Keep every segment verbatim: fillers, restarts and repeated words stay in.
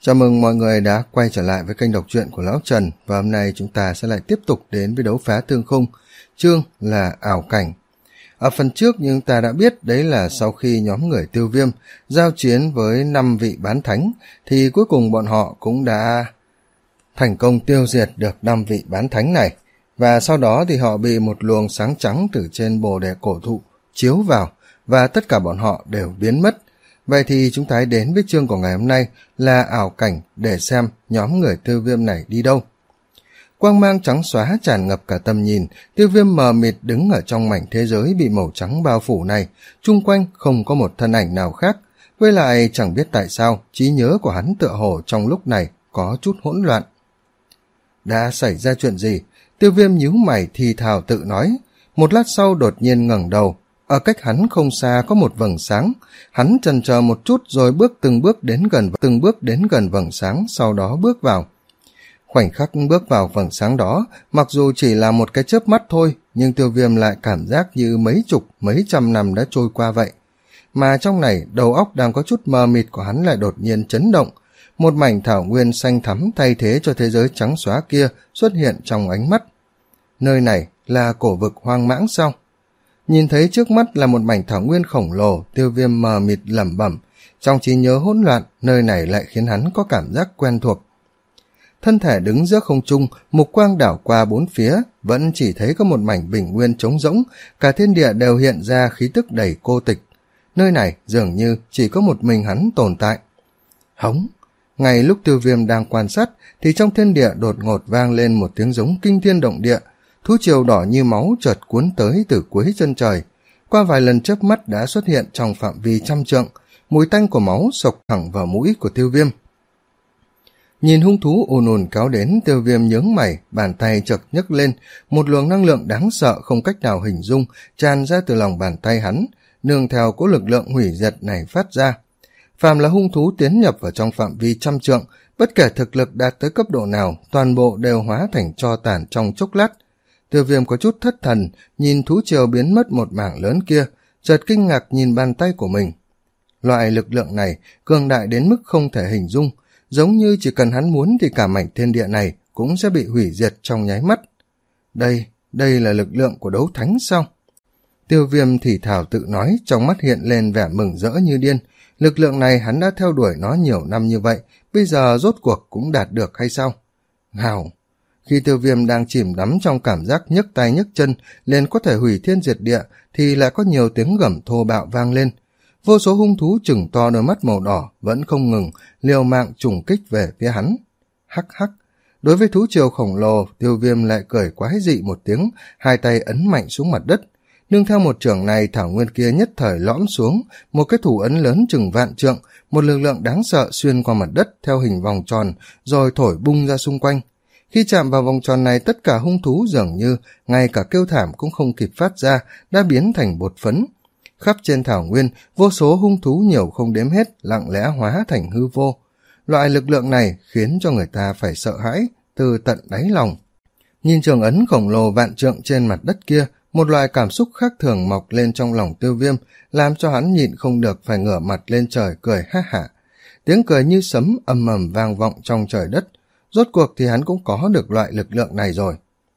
Chào mừng mọi người đã quay trở lại với kênh đọc truyện của Lão Trần, và hôm nay chúng ta sẽ lại tiếp tục đến với đấu phá thương khung, chương là ảo cảnh. Ở phần trước nhưng ta đã biết đấy là sau khi nhóm người Tiêu Viêm giao chiến với năm vị bán thánh thì cuối cùng bọn họ cũng đã thành công tiêu diệt được năm vị bán thánh này, và sau đó thì họ bị một luồng sáng trắng từ trên bồ đề cổ thụ chiếu vào và tất cả bọn họ đều biến mất. Vậy thì chúng ta hãy đến với chương của ngày hôm nay là ảo cảnh để xem nhóm người Tiêu Viêm này đi đâu. Quang mang trắng xóa tràn ngập cả tầm nhìn, Tiêu Viêm mờ mịt đứng ở trong mảnh thế giới bị màu trắng bao phủ này, chung quanh không có một thân ảnh nào khác, với lại chẳng biết tại sao trí nhớ của hắn tựa hồ trong lúc này có chút hỗn loạn. Đã xảy ra chuyện gì? Tiêu Viêm nhíu mày thì thào tự nói. Một lát sau đột nhiên ngẩng đầu, ở cách hắn không xa có một vầng sáng, hắn chần chờ một chút rồi bước từng bước đến gần từng bước đến gần vầng sáng, sau đó bước vào. Khoảnh khắc bước vào vầng sáng đó, mặc dù chỉ là một cái chớp mắt thôi, nhưng Tiêu Viêm lại cảm giác như mấy chục, mấy trăm năm đã trôi qua vậy. Mà trong này, đầu óc đang có chút mờ mịt của hắn lại đột nhiên chấn động. Một mảnh thảo nguyên xanh thắm thay thế cho thế giới trắng xóa kia xuất hiện trong ánh mắt. Nơi này là cổ vực hoang mãng sao? Nhìn thấy trước mắt là một mảnh thảo nguyên khổng lồ, Tiêu Viêm mờ mịt lẩm bẩm. Trong trí nhớ hỗn loạn, nơi này lại khiến hắn có cảm giác quen thuộc. Thân thể đứng giữa không trung, mục quang đảo qua bốn phía, vẫn chỉ thấy có một mảnh bình nguyên trống rỗng, cả thiên địa đều hiện ra khí tức đầy cô tịch. Nơi này dường như chỉ có một mình hắn tồn tại. Hống! Ngay lúc Tiêu Viêm đang quan sát, thì trong thiên địa đột ngột vang lên một tiếng giống kinh thiên động địa. Thú triều đỏ như máu chợt cuốn tới từ cuối chân trời. Qua vài lần chớp mắt đã xuất hiện trong phạm vi trăm trượng, mùi tanh của máu sộc thẳng vào mũi của Tiêu Viêm. Nhìn hung thú ùn ùn kéo đến, Tiêu Viêm nhướng mày, bàn tay chợt nhấc lên, một luồng năng lượng đáng sợ không cách nào hình dung tràn ra từ lòng bàn tay hắn, nương theo cỗ lực lượng hủy diệt này phát ra. Phàm là hung thú tiến nhập vào trong phạm vi trăm trượng, bất kể thực lực đạt tới cấp độ nào, toàn bộ đều hóa thành tro tàn trong chốc lát. Tiêu Viêm có chút thất thần, nhìn thú triều biến mất một mảng lớn kia, chợt kinh ngạc nhìn bàn tay của mình. Loại lực lượng này cường đại đến mức không thể hình dung, giống như chỉ cần hắn muốn thì cả mảnh thiên địa này cũng sẽ bị hủy diệt trong nháy mắt. Đây, đây là lực lượng của đấu thánh sao? Tiêu Viêm thì thào tự nói, trong mắt hiện lên vẻ mừng rỡ như điên. Lực lượng này hắn đã theo đuổi nó nhiều năm như vậy, bây giờ rốt cuộc cũng đạt được hay sao? Hào! Khi Tiêu Viêm đang chìm đắm trong cảm giác nhấc tay nhấc chân liền có thể hủy thiên diệt địa, thì lại có nhiều tiếng gầm thô bạo vang lên. Vô số hung thú trừng to đôi mắt màu đỏ vẫn không ngừng liều mạng trùng kích về phía hắn. Hắc hắc! Đối với thú triều khổng lồ, Tiêu Viêm lại cười quái dị một tiếng, hai tay ấn mạnh xuống mặt đất. Nương theo một chưởng này, thảo nguyên kia nhất thời lõm xuống, một cái thủ ấn lớn chừng vạn trượng, một lực lượng đáng sợ xuyên qua mặt đất theo hình vòng tròn, rồi thổi bung ra xung quanh. Khi chạm vào vòng tròn này, tất cả hung thú dường như ngay cả kêu thảm cũng không kịp phát ra, đã biến thành bột phấn. Khắp trên thảo nguyên, vô số hung thú nhiều không đếm hết, lặng lẽ hóa thành hư vô. Loại lực lượng này khiến cho người ta phải sợ hãi từ tận đáy lòng. Nhìn trường ấn khổng lồ vạn trượng trên mặt đất kia, một loại cảm xúc khác thường mọc lên trong lòng Tiêu Viêm, làm cho hắn nhịn không được phải ngửa mặt lên trời cười ha hả. Tiếng cười như sấm ầm ầm vang vọng trong trời đất. Rốt cuộc thì hắn cũng có được loại lực lượng này rồi.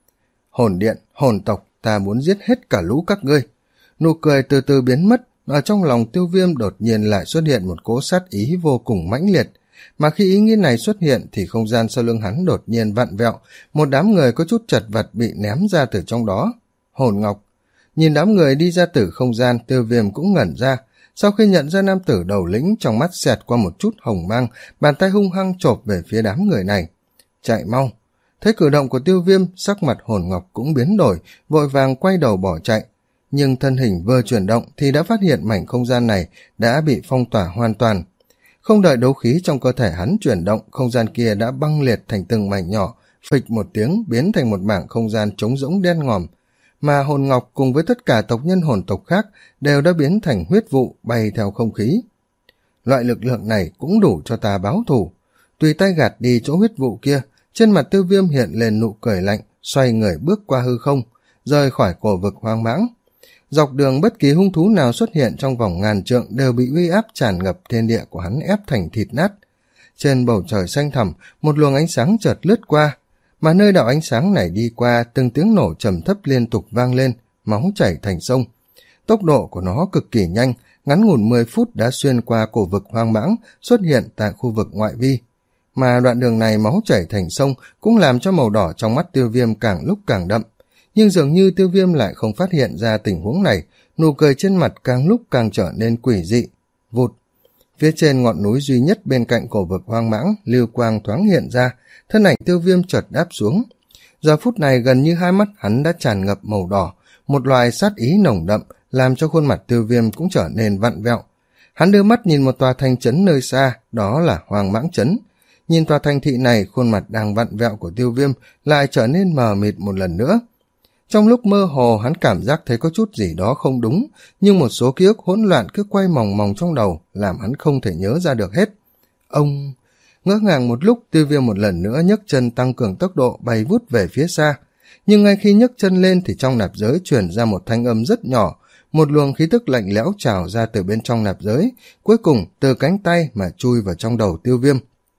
Hồn điện, hồn tộc, ta muốn giết hết cả lũ các ngươi. Nụ cười từ từ biến mất, ở trong lòng Tiêu Viêm đột nhiên lại xuất hiện một cỗ sát ý vô cùng mãnh liệt. Mà khi ý nghĩ này xuất hiện thì không gian sau lưng hắn đột nhiên vặn vẹo, một đám người có chút chật vật bị ném ra từ trong đó. Hồn ngọc. Nhìn đám người đi ra từ không gian, Tiêu Viêm cũng ngẩn ra. Sau khi nhận ra nam tử đầu lĩnh, trong mắt xẹt qua một chút hồng mang, bàn tay hung hăng chộp về phía đám người này. Chạy mau! Thấy cử động của Tiêu Viêm, sắc mặt hồn ngọc cũng biến đổi, vội vàng quay đầu bỏ chạy. Nhưng thân hình vừa chuyển động thì đã phát hiện mảnh không gian này đã bị phong tỏa hoàn toàn. Không đợi đấu khí trong cơ thể hắn chuyển động, không gian kia đã băng liệt thành từng mảnh nhỏ, phịch một tiếng biến thành một mảng không gian trống rỗng đen ngòm. Mà hồn ngọc cùng với tất cả tộc nhân hồn tộc khác đều đã biến thành huyết vụ bay theo không khí. Loại lực lượng này cũng đủ cho ta báo thù. Tùy tay gạt đi chỗ huyết vụ kia, trên mặt Tiêu Viêm hiện lên nụ cười lạnh, xoay người bước qua hư không, rời khỏi cổ vực hoang mãng. Dọc đường bất kỳ hung thú nào xuất hiện trong vòng ngàn trượng đều bị uy áp tràn ngập thiên địa của hắn ép thành thịt nát. trên bầu trời xanh thẳm, một luồng ánh sáng chợt lướt qua, mà nơi đạo ánh sáng này đi qua, từng tiếng nổ trầm thấp liên tục vang lên, máu chảy thành sông. Tốc độ của nó cực kỳ nhanh, ngắn ngủn mười phút đã xuyên qua cổ vực hoang mãng, xuất hiện tại khu vực ngoại vi. Mà đoạn đường này máu chảy thành sông cũng làm cho màu đỏ trong mắt Tiêu Viêm càng lúc càng đậm. Nhưng dường như Tiêu Viêm lại không phát hiện ra tình huống này, nụ cười trên mặt càng lúc càng trở nên quỷ dị. Vụt! Phía trên ngọn núi duy nhất bên cạnh cổ vực hoang mãng, lưu quang thoáng hiện ra, thân ảnh Tiêu Viêm chợt đáp xuống. Giờ phút này gần như hai mắt hắn đã tràn ngập màu đỏ, một loài sát ý nồng đậm, làm cho khuôn mặt Tiêu Viêm cũng trở nên vặn vẹo. Hắn đưa mắt nhìn một tòa thành trấn nơi xa, đó là Hoang Mãng Trấn. Nhìn tòa thành thị này, khuôn mặt đang vặn vẹo của Tiêu Viêm lại trở nên mờ mịt một lần nữa. Trong lúc mơ hồ, hắn cảm giác thấy có chút gì đó không đúng, nhưng một số ký ức hỗn loạn cứ quay mòng mòng trong đầu, làm hắn không thể nhớ ra được hết. Ông... Ngỡ ngàng một lúc, Tiêu Viêm một lần nữa nhấc chân tăng cường tốc độ bay vút về phía xa. Nhưng ngay khi nhấc chân lên thì trong nạp giới truyền ra một thanh âm rất nhỏ, một luồng khí tức lạnh lẽo trào ra từ bên trong nạp giới, cuối cùng từ cánh tay mà chui vào trong đầu Tiêu Viêm.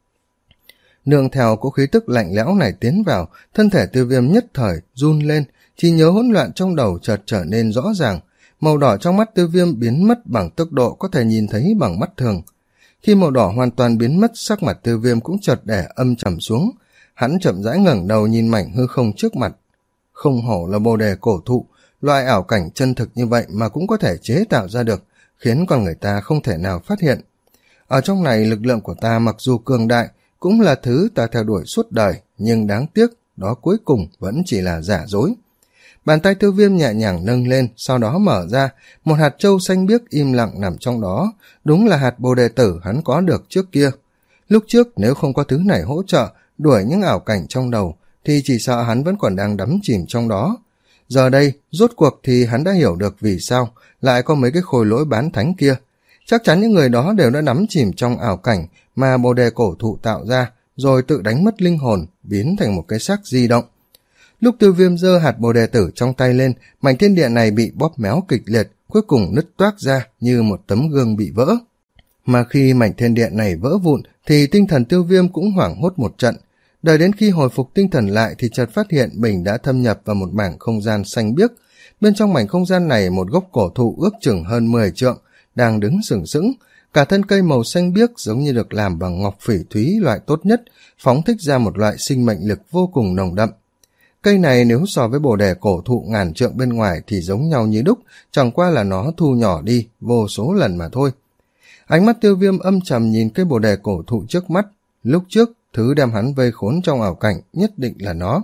Nương theo cỗ khí tức lạnh lẽo này tiến vào, thân thể Tiêu Viêm nhất thời run lên, trí nhớ hỗn loạn trong đầu chợt trở nên rõ ràng, màu đỏ trong mắt Tiêu Viêm biến mất bằng tốc độ có thể nhìn thấy bằng mắt thường. Khi màu đỏ hoàn toàn biến mất, sắc mặt Tiêu Viêm cũng chợt để âm trầm xuống, hắn chậm rãi ngẩng đầu nhìn mảnh hư không trước mặt. Không hổ là bồ đề cổ thụ, loại ảo cảnh chân thực như vậy mà cũng có thể chế tạo ra được, khiến con người ta không thể nào phát hiện. Ở trong này lực lượng của ta mặc dù cường đại, cũng là thứ ta theo đuổi suốt đời, nhưng đáng tiếc, đó cuối cùng vẫn chỉ là giả dối. Bàn tay Tiêu Viêm nhẹ nhàng nâng lên, sau đó mở ra, một hạt châu xanh biếc im lặng nằm trong đó, đúng là hạt bồ đề tử hắn có được trước kia. Lúc trước nếu không có thứ này hỗ trợ, đuổi những ảo cảnh trong đầu, thì chỉ sợ hắn vẫn còn đang đắm chìm trong đó. Giờ đây, rốt cuộc thì hắn đã hiểu được vì sao lại có mấy cái khối lỗi bán thánh kia. Chắc chắn những người đó đều đã đắm chìm trong ảo cảnh mà bồ đề cổ thụ tạo ra, rồi tự đánh mất linh hồn, biến thành một cái xác di động. Lúc Tiêu Viêm giơ hạt bồ đề tử trong tay lên, mảnh thiên địa này bị bóp méo kịch liệt, cuối cùng nứt toác ra như một tấm gương bị vỡ. Mà khi mảnh thiên địa này vỡ vụn, thì tinh thần Tiêu Viêm cũng hoảng hốt một trận. Đợi đến khi hồi phục tinh thần lại thì chợt phát hiện mình đã thâm nhập vào một mảng không gian xanh biếc. Bên trong mảnh không gian này, một gốc cổ thụ ước chừng hơn mười trượng, đang đứng sừng sững. Cả thân cây màu xanh biếc giống như được làm bằng ngọc phỉ thúy loại tốt nhất, phóng thích ra một loại sinh mệnh lực vô cùng nồng đậm. Cây này nếu so với bồ đề cổ thụ ngàn trượng bên ngoài thì giống nhau như đúc, chẳng qua là nó thu nhỏ đi vô số lần mà thôi. Ánh mắt Tiêu Viêm âm trầm nhìn cây bồ đề cổ thụ trước mắt. Lúc trước, thứ đem hắn vây khốn trong ảo cảnh nhất định là nó.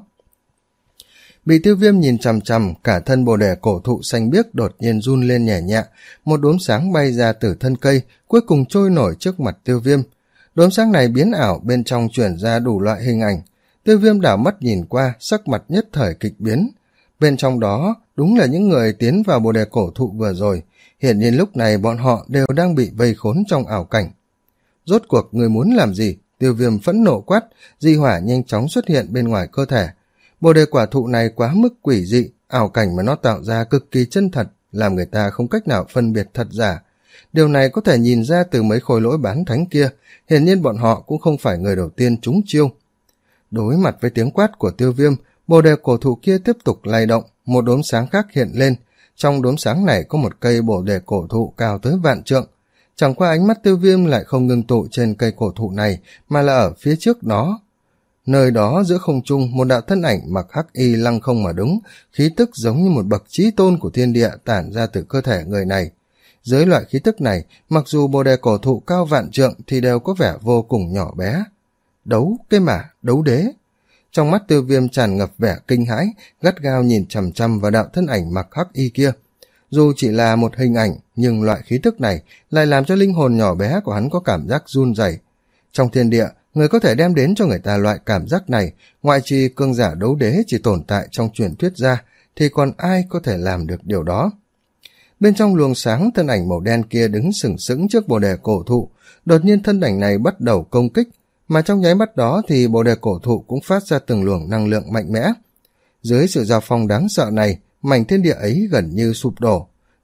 Bị Tiêu Viêm nhìn chằm chằm, cả thân bồ đề cổ thụ xanh biếc đột nhiên run lên nhẹ nhẹ, một đốm sáng bay ra từ thân cây, cuối cùng trôi nổi trước mặt Tiêu Viêm. Đốm sáng này biến ảo, bên trong chuyển ra đủ loại hình ảnh. Tiêu Viêm đảo mắt nhìn qua, sắc mặt nhất thời kịch biến. Bên trong đó đúng là những người tiến vào bồ đề cổ thụ vừa rồi, hiển nhiên lúc này bọn họ đều đang bị vây khốn trong ảo cảnh. Rốt cuộc người muốn làm gì? Tiêu Viêm phẫn nộ quát, di hỏa nhanh chóng xuất hiện bên ngoài cơ thể. Bồ đề quả thụ này quá mức quỷ dị, ảo cảnh mà nó tạo ra cực kỳ chân thật, làm người ta không cách nào phân biệt thật giả. Điều này có thể nhìn ra từ mấy khối lỗi bán thánh kia, hiển nhiên bọn họ cũng không phải người đầu tiên trúng chiêu. Đối mặt với tiếng quát của Tiêu Viêm, bồ đề cổ thụ kia tiếp tục lay động, một đốm sáng khác hiện lên. Trong đốm sáng này có một cây bồ đề cổ thụ cao tới vạn trượng. Chẳng qua ánh mắt Tiêu Viêm lại không ngưng tụ trên cây cổ thụ này, mà là ở phía trước nó. Nơi đó giữa không trung, một đạo thân ảnh mặc hắc y lăng không mà đứng, khí tức giống như một bậc chí tôn của thiên địa tản ra từ cơ thể người này. Dưới loại khí tức này, mặc dù bồ đề cổ thụ cao vạn trượng thì đều có vẻ vô cùng nhỏ bé. Đấu, cái mả, đấu đế. Trong mắt Tiêu Viêm tràn ngập vẻ kinh hãi, gắt gao nhìn chằm chằm vào đạo thân ảnh mặc hắc y kia. Dù chỉ là một hình ảnh, nhưng loại khí tức này lại làm cho linh hồn nhỏ bé của hắn có cảm giác run rẩy. Trong thiên địa, người có thể đem đến cho người ta loại cảm giác này, ngoại trừ cường giả đấu đế chỉ tồn tại trong truyền thuyết ra, thì còn ai có thể làm được điều đó. Bên trong luồng sáng, thân ảnh màu đen kia đứng sừng sững trước bồ đề cổ thụ, đột nhiên thân ảnh này bắt đầu công kích, mà trong nháy mắt đó thì bồ đề cổ thụ cũng phát ra từng luồng năng lượng mạnh mẽ. Dưới sự giao phong đáng sợ này, mảnh thiên địa ấy gần như sụp đổ.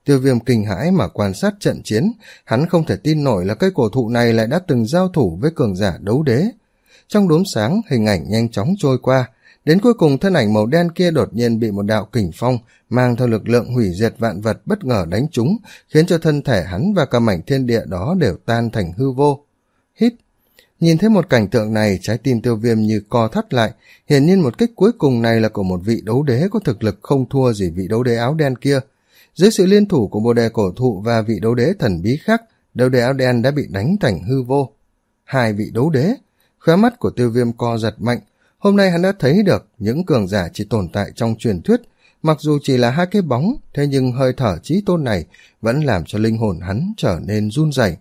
Tiêu Viêm kinh hãi mà quan sát trận chiến, hắn không thể tin nổi là cây cổ thụ này lại đã từng giao thủ với cường giả đấu đế. Trong đốm sáng, hình ảnh nhanh chóng trôi qua, đến cuối cùng thân ảnh màu đen kia đột nhiên bị một đạo kình phong mang theo lực lượng hủy diệt vạn vật bất ngờ đánh trúng, khiến cho thân thể hắn và cả mảnh thiên địa đó đều tan thành hư vô. Hít. Nhìn thấy một cảnh tượng này, trái tim Tiêu Viêm như co thắt lại, hiển nhiên một kích cuối cùng này là của một vị đấu đế có thực lực không thua gì vị đấu đế áo đen kia. Dưới sự liên thủ của bồ đề cổ thụ và vị đấu đế thần bí khác, đấu đế áo đen đã bị đánh thành hư vô. Hai vị đấu đế. Khóe mắt của Tiêu Viêm co giật mạnh. Hôm nay hắn đã thấy được những cường giả chỉ tồn tại trong truyền thuyết, mặc dù chỉ là hai cái bóng, thế nhưng hơi thở chí tôn này vẫn làm cho linh hồn hắn trở nên run rẩy.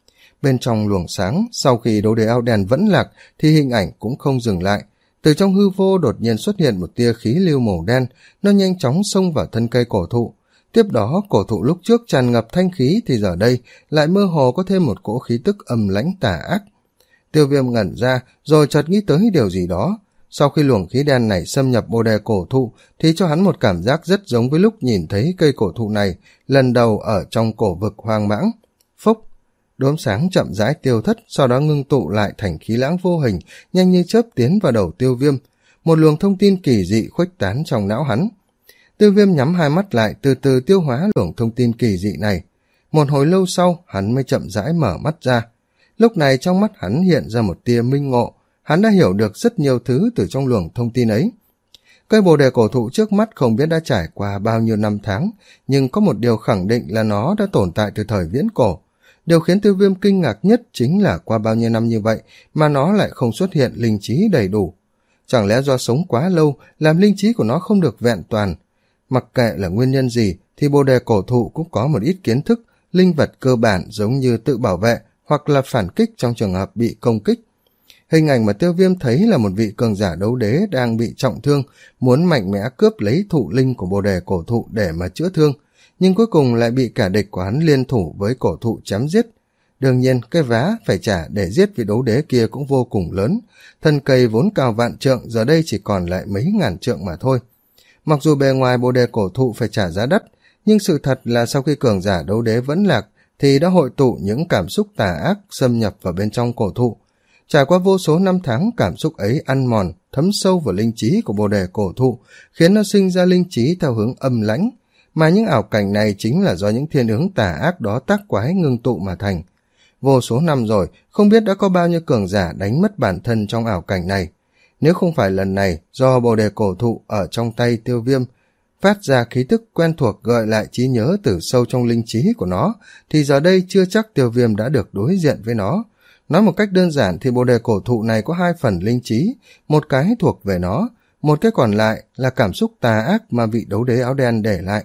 Bên trong luồng sáng, sau khi đấu đế áo đen vẫn lạc thì hình ảnh cũng không dừng lại. Từ trong hư vô đột nhiên xuất hiện một tia khí lưu màu đen, nó nhanh chóng xông vào thân cây cổ thụ. Tiếp đó, cổ thụ lúc trước tràn ngập thanh khí thì giờ đây lại mơ hồ có thêm một cỗ khí tức âm lãnh tà ác. Tiêu Viêm ngẩn ra, rồi chợt nghĩ tới điều gì đó. Sau khi luồng khí đen này xâm nhập bồ đề cổ thụ thì cho hắn một cảm giác rất giống với lúc nhìn thấy cây cổ thụ này lần đầu ở trong cổ vực hoang mãng. Phốc. Đốm sáng chậm rãi tiêu thất, sau đó ngưng tụ lại thành khí lãng vô hình, nhanh như chớp tiến vào đầu Tiêu Viêm. Một luồng thông tin kỳ dị khuếch tán trong não hắn. Tiêu Viêm nhắm hai mắt lại, từ từ tiêu hóa luồng thông tin kỳ dị này. Một hồi lâu sau, hắn mới chậm rãi mở mắt ra. Lúc này trong mắt hắn hiện ra một tia minh ngộ, hắn đã hiểu được rất nhiều thứ từ trong luồng thông tin ấy. Cây bồ đề cổ thụ trước mắt không biết đã trải qua bao nhiêu năm tháng, nhưng có một điều khẳng định là nó đã tồn tại từ thời viễn cổ. Điều khiến Tiêu Viêm kinh ngạc nhất chính là qua bao nhiêu năm như vậy mà nó lại không xuất hiện linh trí đầy đủ. Chẳng lẽ do sống quá lâu làm linh trí của nó không được vẹn toàn? Mặc kệ là nguyên nhân gì thì bồ đề cổ thụ cũng có một ít kiến thức, linh vật cơ bản giống như tự bảo vệ hoặc là phản kích trong trường hợp bị công kích. Hình ảnh mà Tiêu Viêm thấy là một vị cường giả đấu đế đang bị trọng thương, muốn mạnh mẽ cướp lấy thụ linh của bồ đề cổ thụ để mà chữa thương, nhưng cuối cùng lại bị cả địch của hắn liên thủ với cổ thụ chém giết. Đương nhiên, cái vá phải trả để giết vị đấu đế kia cũng vô cùng lớn, thân cây vốn cao vạn trượng giờ đây chỉ còn lại mấy ngàn trượng mà thôi. Mặc dù bề ngoài bồ đề cổ thụ phải trả giá đắt, nhưng sự thật là sau khi cường giả đấu đế vẫn lạc thì đã hội tụ những cảm xúc tà ác xâm nhập vào bên trong cổ thụ. Trải qua vô số năm tháng, cảm xúc ấy ăn mòn, thấm sâu vào linh trí của bồ đề cổ thụ, khiến nó sinh ra linh trí theo hướng âm lãnh, mà những ảo cảnh này chính là do những thiên ứng tà ác đó tác quái ngưng tụ mà thành. Vô số năm rồi, không biết đã có bao nhiêu cường giả đánh mất bản thân trong ảo cảnh này. Nếu không phải lần này do bồ đề cổ thụ ở trong tay Tiêu Viêm phát ra khí tức quen thuộc gợi lại trí nhớ từ sâu trong linh trí của nó, thì giờ đây chưa chắc Tiêu Viêm đã được đối diện với nó. Nói một cách đơn giản thì bồ đề cổ thụ này có hai phần linh trí, một cái thuộc về nó, một cái còn lại là cảm xúc tà ác mà vị đấu đế áo đen để lại.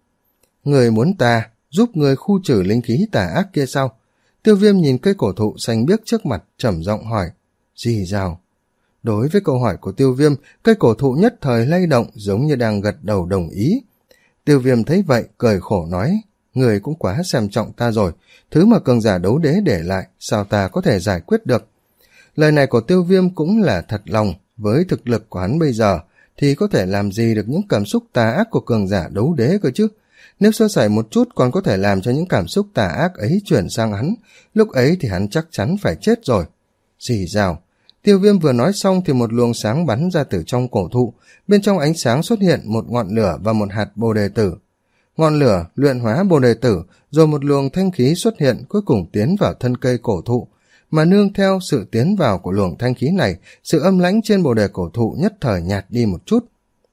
Người muốn ta giúp người khu trừ linh khí tà ác kia sao? Tiêu Viêm nhìn cây cổ thụ xanh biếc trước mặt, trầm giọng hỏi. Gì rào? Đối với câu hỏi của Tiêu Viêm, cây cổ thụ nhất thời lay động giống như đang gật đầu đồng ý. Tiêu Viêm thấy vậy, cười khổ nói. Người cũng quá xem trọng ta rồi, thứ mà cường giả đấu đế để lại, sao ta có thể giải quyết được? Lời này của Tiêu Viêm cũng là thật lòng, với thực lực của hắn bây giờ, thì có thể làm gì được những cảm xúc tà ác của cường giả đấu đế cơ chứ? Nếu sơ sẩy một chút còn có thể làm cho những cảm xúc tà ác ấy chuyển sang hắn, lúc ấy thì hắn chắc chắn phải chết rồi. Xì rào. Tiêu Viêm vừa nói xong thì một luồng sáng bắn ra từ trong cổ thụ, bên trong ánh sáng xuất hiện một ngọn lửa và một hạt bồ đề tử. Ngọn lửa luyện hóa bồ đề tử, rồi một luồng thanh khí xuất hiện cuối cùng tiến vào thân cây cổ thụ, mà nương theo sự tiến vào của luồng thanh khí này, sự âm lãnh trên bồ đề cổ thụ nhất thời nhạt đi một chút.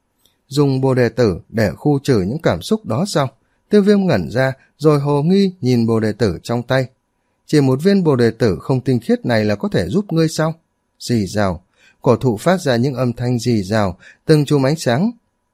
Dùng bồ đề tử để khu trừ những cảm xúc đó sao? Tiêu Viêm ngẩn ra, rồi hồ nghi nhìn bồ đề tử trong tay. Chỉ một viên bồ đề tử không tinh khiết này là có thể giúp ngươi sao? Rì rào. Cổ thụ phát ra những âm thanh rì rào, từng chùm ánh sáng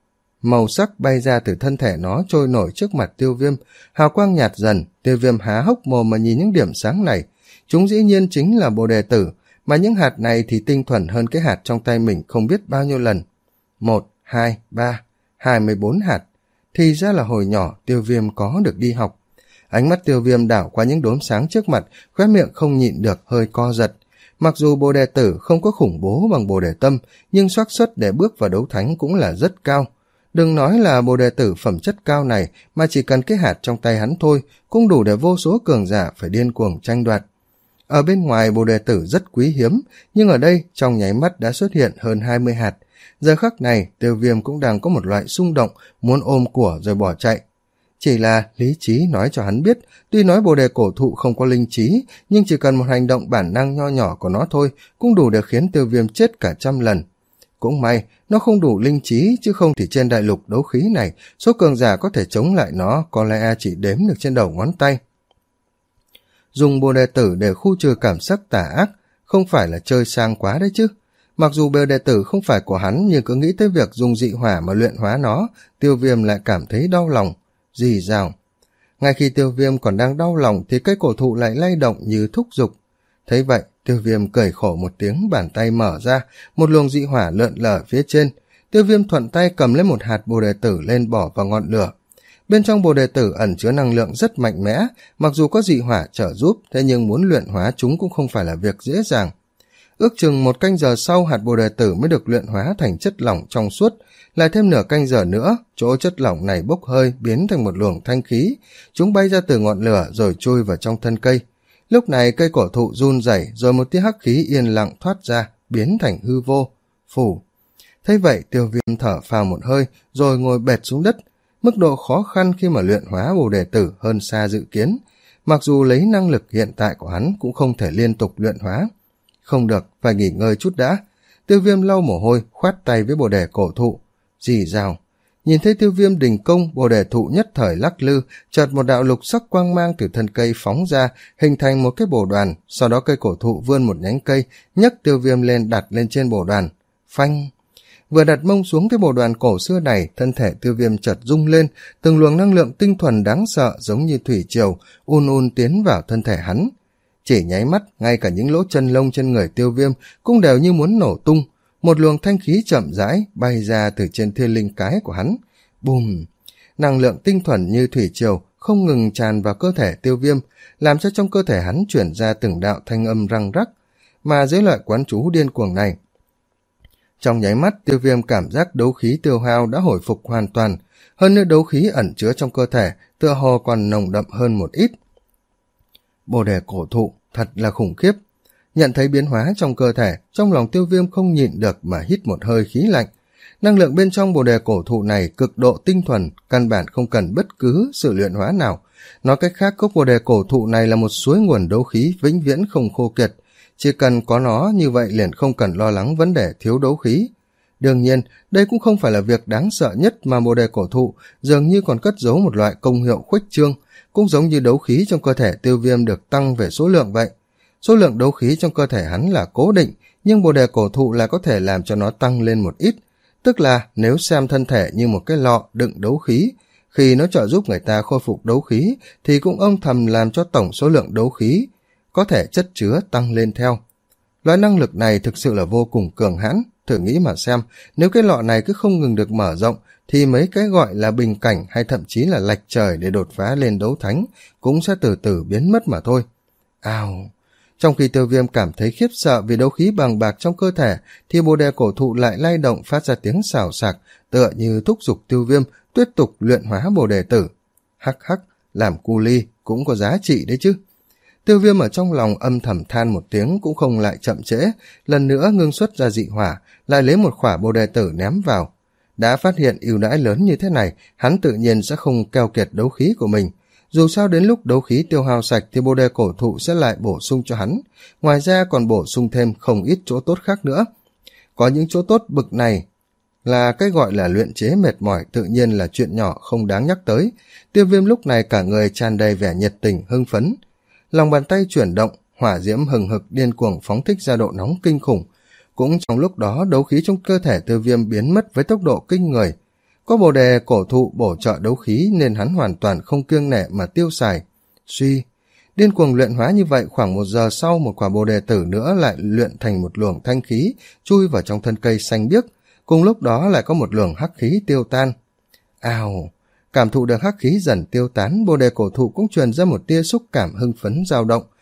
màu sắc bay ra từ thân thể nó trôi nổi trước mặt Tiêu Viêm, hào quang nhạt dần. Tiêu Viêm há hốc mồm mà nhìn những điểm sáng này. Chúng dĩ nhiên chính là bồ đề tử, mà những hạt này thì tinh thuần hơn cái hạt trong tay mình không biết bao nhiêu lần. Một, hai, ba, hai mươi bốn hạt. Thì ra là hồi nhỏ Tiêu Viêm có được đi học. Ánh mắt Tiêu Viêm đảo qua những đốm sáng trước mặt, khóe miệng không nhịn được hơi co giật. Mặc dù bồ đề tử không có khủng bố bằng bồ đề tâm, nhưng xác suất để bước vào đấu thánh cũng là rất cao. Đừng nói là bồ đề tử phẩm chất cao này, mà chỉ cần cái hạt trong tay hắn thôi cũng đủ để vô số cường giả phải điên cuồng tranh đoạt. Ở bên ngoài bồ đề tử rất quý hiếm, nhưng ở đây trong nháy mắt đã xuất hiện hơn hai mươi hạt. Giờ khắc này Tiêu Viêm cũng đang có một loại xung động muốn ôm của rồi bỏ chạy. Chỉ là lý trí nói cho hắn biết, tuy nói bồ đề cổ thụ không có linh trí, nhưng chỉ cần một hành động bản năng nho nhỏ của nó thôi cũng đủ để khiến Tiêu Viêm chết cả trăm lần. Cũng may nó không đủ linh trí, chứ không thì trên đại lục đấu khí này số cường giả có thể chống lại nó có lẽ chỉ đếm được trên đầu ngón tay. Dùng bồ đề tử để khu trừ cảm giác tà ác không phải là chơi sang quá đấy chứ. Mặc dù bồ đề tử không phải của hắn, nhưng cứ nghĩ tới việc dùng dị hỏa mà luyện hóa nó, Tiêu Viêm lại cảm thấy đau lòng. Rì rào. Ngay khi Tiêu Viêm còn đang đau lòng thì cây cổ thụ lại lay động như thúc giục. Thấy vậy, Tiêu Viêm cười khổ một tiếng, bàn tay mở ra, một luồng dị hỏa lượn lờ phía trên. Tiêu Viêm thuận tay cầm lấy một hạt bồ đề tử lên bỏ vào ngọn lửa. Bên trong bồ đề tử ẩn chứa năng lượng rất mạnh mẽ, mặc dù có dị hỏa trợ giúp, thế nhưng muốn luyện hóa chúng cũng không phải là việc dễ dàng. Ước chừng một canh giờ sau, hạt bồ đề tử mới được luyện hóa thành chất lỏng trong suốt. Lại thêm nửa canh giờ nữa, chỗ chất lỏng này bốc hơi biến thành một luồng thanh khí. Chúng bay ra từ ngọn lửa rồi chui vào trong thân cây. Lúc này cây cổ thụ run rẩy, rồi một tia hắc khí yên lặng thoát ra, biến thành hư vô. Phủ. Thấy vậy, Tiêu Viêm thở phào một hơi, rồi ngồi bệt xuống đất. Mức độ khó khăn khi mà luyện hóa bồ đề tử hơn xa dự kiến. Mặc dù lấy năng lực hiện tại của hắn cũng không thể liên tục luyện hóa. Không được, phải nghỉ ngơi chút đã. Tiêu Viêm lau mồ hôi, khoát tay với bồ đề cổ thụ. Rì rào. Nhìn thấy Tiêu Viêm đình công, bồ đề thụ nhất thời lắc lư, chợt một đạo lục sắc quang mang từ thân cây phóng ra, hình thành một cái bồ đoàn. Sau đó cây cổ thụ vươn một nhánh cây, nhấc Tiêu Viêm lên đặt lên trên bồ đoàn. Phanh. Vừa đặt mông xuống cái bồ đoàn cổ xưa này, thân thể Tiêu Viêm chợt rung lên, từng luồng năng lượng tinh thuần đáng sợ giống như thủy triều un un tiến vào thân thể hắn. Chỉ nháy mắt, ngay cả những lỗ chân lông trên người Tiêu Viêm cũng đều như muốn nổ tung. Một luồng thanh khí chậm rãi bay ra từ trên thiên linh cái của hắn. Bùm! Năng lượng tinh thuần như thủy triều không ngừng tràn vào cơ thể Tiêu Viêm, làm cho trong cơ thể hắn chuyển ra từng đạo thanh âm răng rắc. Mà dưới loại quán chú điên cuồng này, trong nháy mắt Tiêu Viêm cảm giác đấu khí tiêu hao đã hồi phục hoàn toàn, hơn nữa đấu khí ẩn chứa trong cơ thể tựa hồ còn nồng đậm hơn một ít. Bồ đề cổ thụ thật là khủng khiếp. Nhận thấy biến hóa trong cơ thể, trong lòng Tiêu Viêm không nhịn được mà hít một hơi khí lạnh. Năng lượng bên trong bồ đề cổ thụ này cực độ tinh thuần, căn bản không cần bất cứ sự luyện hóa nào. Nói cách khác, gốc bồ đề cổ thụ này là một suối nguồn đấu khí vĩnh viễn không khô kiệt. Chỉ cần có nó như vậy liền không cần lo lắng vấn đề thiếu đấu khí. Đương nhiên, đây cũng không phải là việc đáng sợ nhất, mà bồ đề cổ thụ dường như còn cất giấu một loại công hiệu khuếch trương, cũng giống như đấu khí trong cơ thể Tiêu Viêm được tăng về số lượng vậy. Số lượng đấu khí trong cơ thể hắn là cố định, nhưng bồ đề cổ thụ là có thể làm cho nó tăng lên một ít. Tức là nếu xem thân thể như một cái lọ đựng đấu khí, khi nó trợ giúp người ta khôi phục đấu khí thì cũng âm thầm làm cho tổng số lượng đấu khí có thể chất chứa tăng lên theo. Loại năng lực này thực sự là vô cùng cường hãn. Thử nghĩ mà xem, nếu cái lọ này cứ không ngừng được mở rộng thì mấy cái gọi là bình cảnh hay thậm chí là lạch trời để đột phá lên đấu thánh cũng sẽ từ từ biến mất mà thôi. Ào! Trong khi Tiêu Viêm cảm thấy khiếp sợ vì đấu khí bằng bạc trong cơ thể, thì bồ đề cổ thụ lại lay động phát ra tiếng xào xạc, tựa như thúc giục Tiêu Viêm tiếp tục luyện hóa bồ đề tử. Hắc hắc, làm cu ly cũng có giá trị đấy chứ. Tiêu Viêm ở trong lòng âm thầm than một tiếng, cũng không lại chậm trễ, lần nữa ngưng xuất ra dị hỏa, lại lấy một khỏa bồ đề tử ném vào. Đã phát hiện ưu đãi lớn như thế này, hắn tự nhiên sẽ không keo kiệt đấu khí của mình. Dù sao đến lúc đấu khí tiêu hao sạch thì bồ đề cổ thụ sẽ lại bổ sung cho hắn, ngoài ra còn bổ sung thêm không ít chỗ tốt khác nữa. Có những chỗ tốt bực này là cái gọi là luyện chế mệt mỏi, tự nhiên là chuyện nhỏ không đáng nhắc tới. Tiêu Viêm lúc này cả người tràn đầy vẻ nhiệt tình hưng phấn. Lòng bàn tay chuyển động, hỏa diễm hừng hực điên cuồng phóng thích ra độ nóng kinh khủng. Cũng trong lúc đó, đấu khí trong cơ thể Tiêu Viêm biến mất với tốc độ kinh người. Có bồ đề cổ thụ bổ trợ đấu khí nên hắn hoàn toàn không kiêng nể mà tiêu xài. Suy, điên cuồng luyện hóa như vậy, khoảng một giờ sau một quả bồ đề tử nữa lại luyện thành một luồng thanh khí chui vào trong thân cây xanh biếc. Cùng lúc đó lại có một luồng hắc khí tiêu tan. Ào! Cảm thụ được hắc khí dần tiêu tán, bồ đề cổ thụ cũng truyền ra một tia xúc cảm hưng phấn dao động.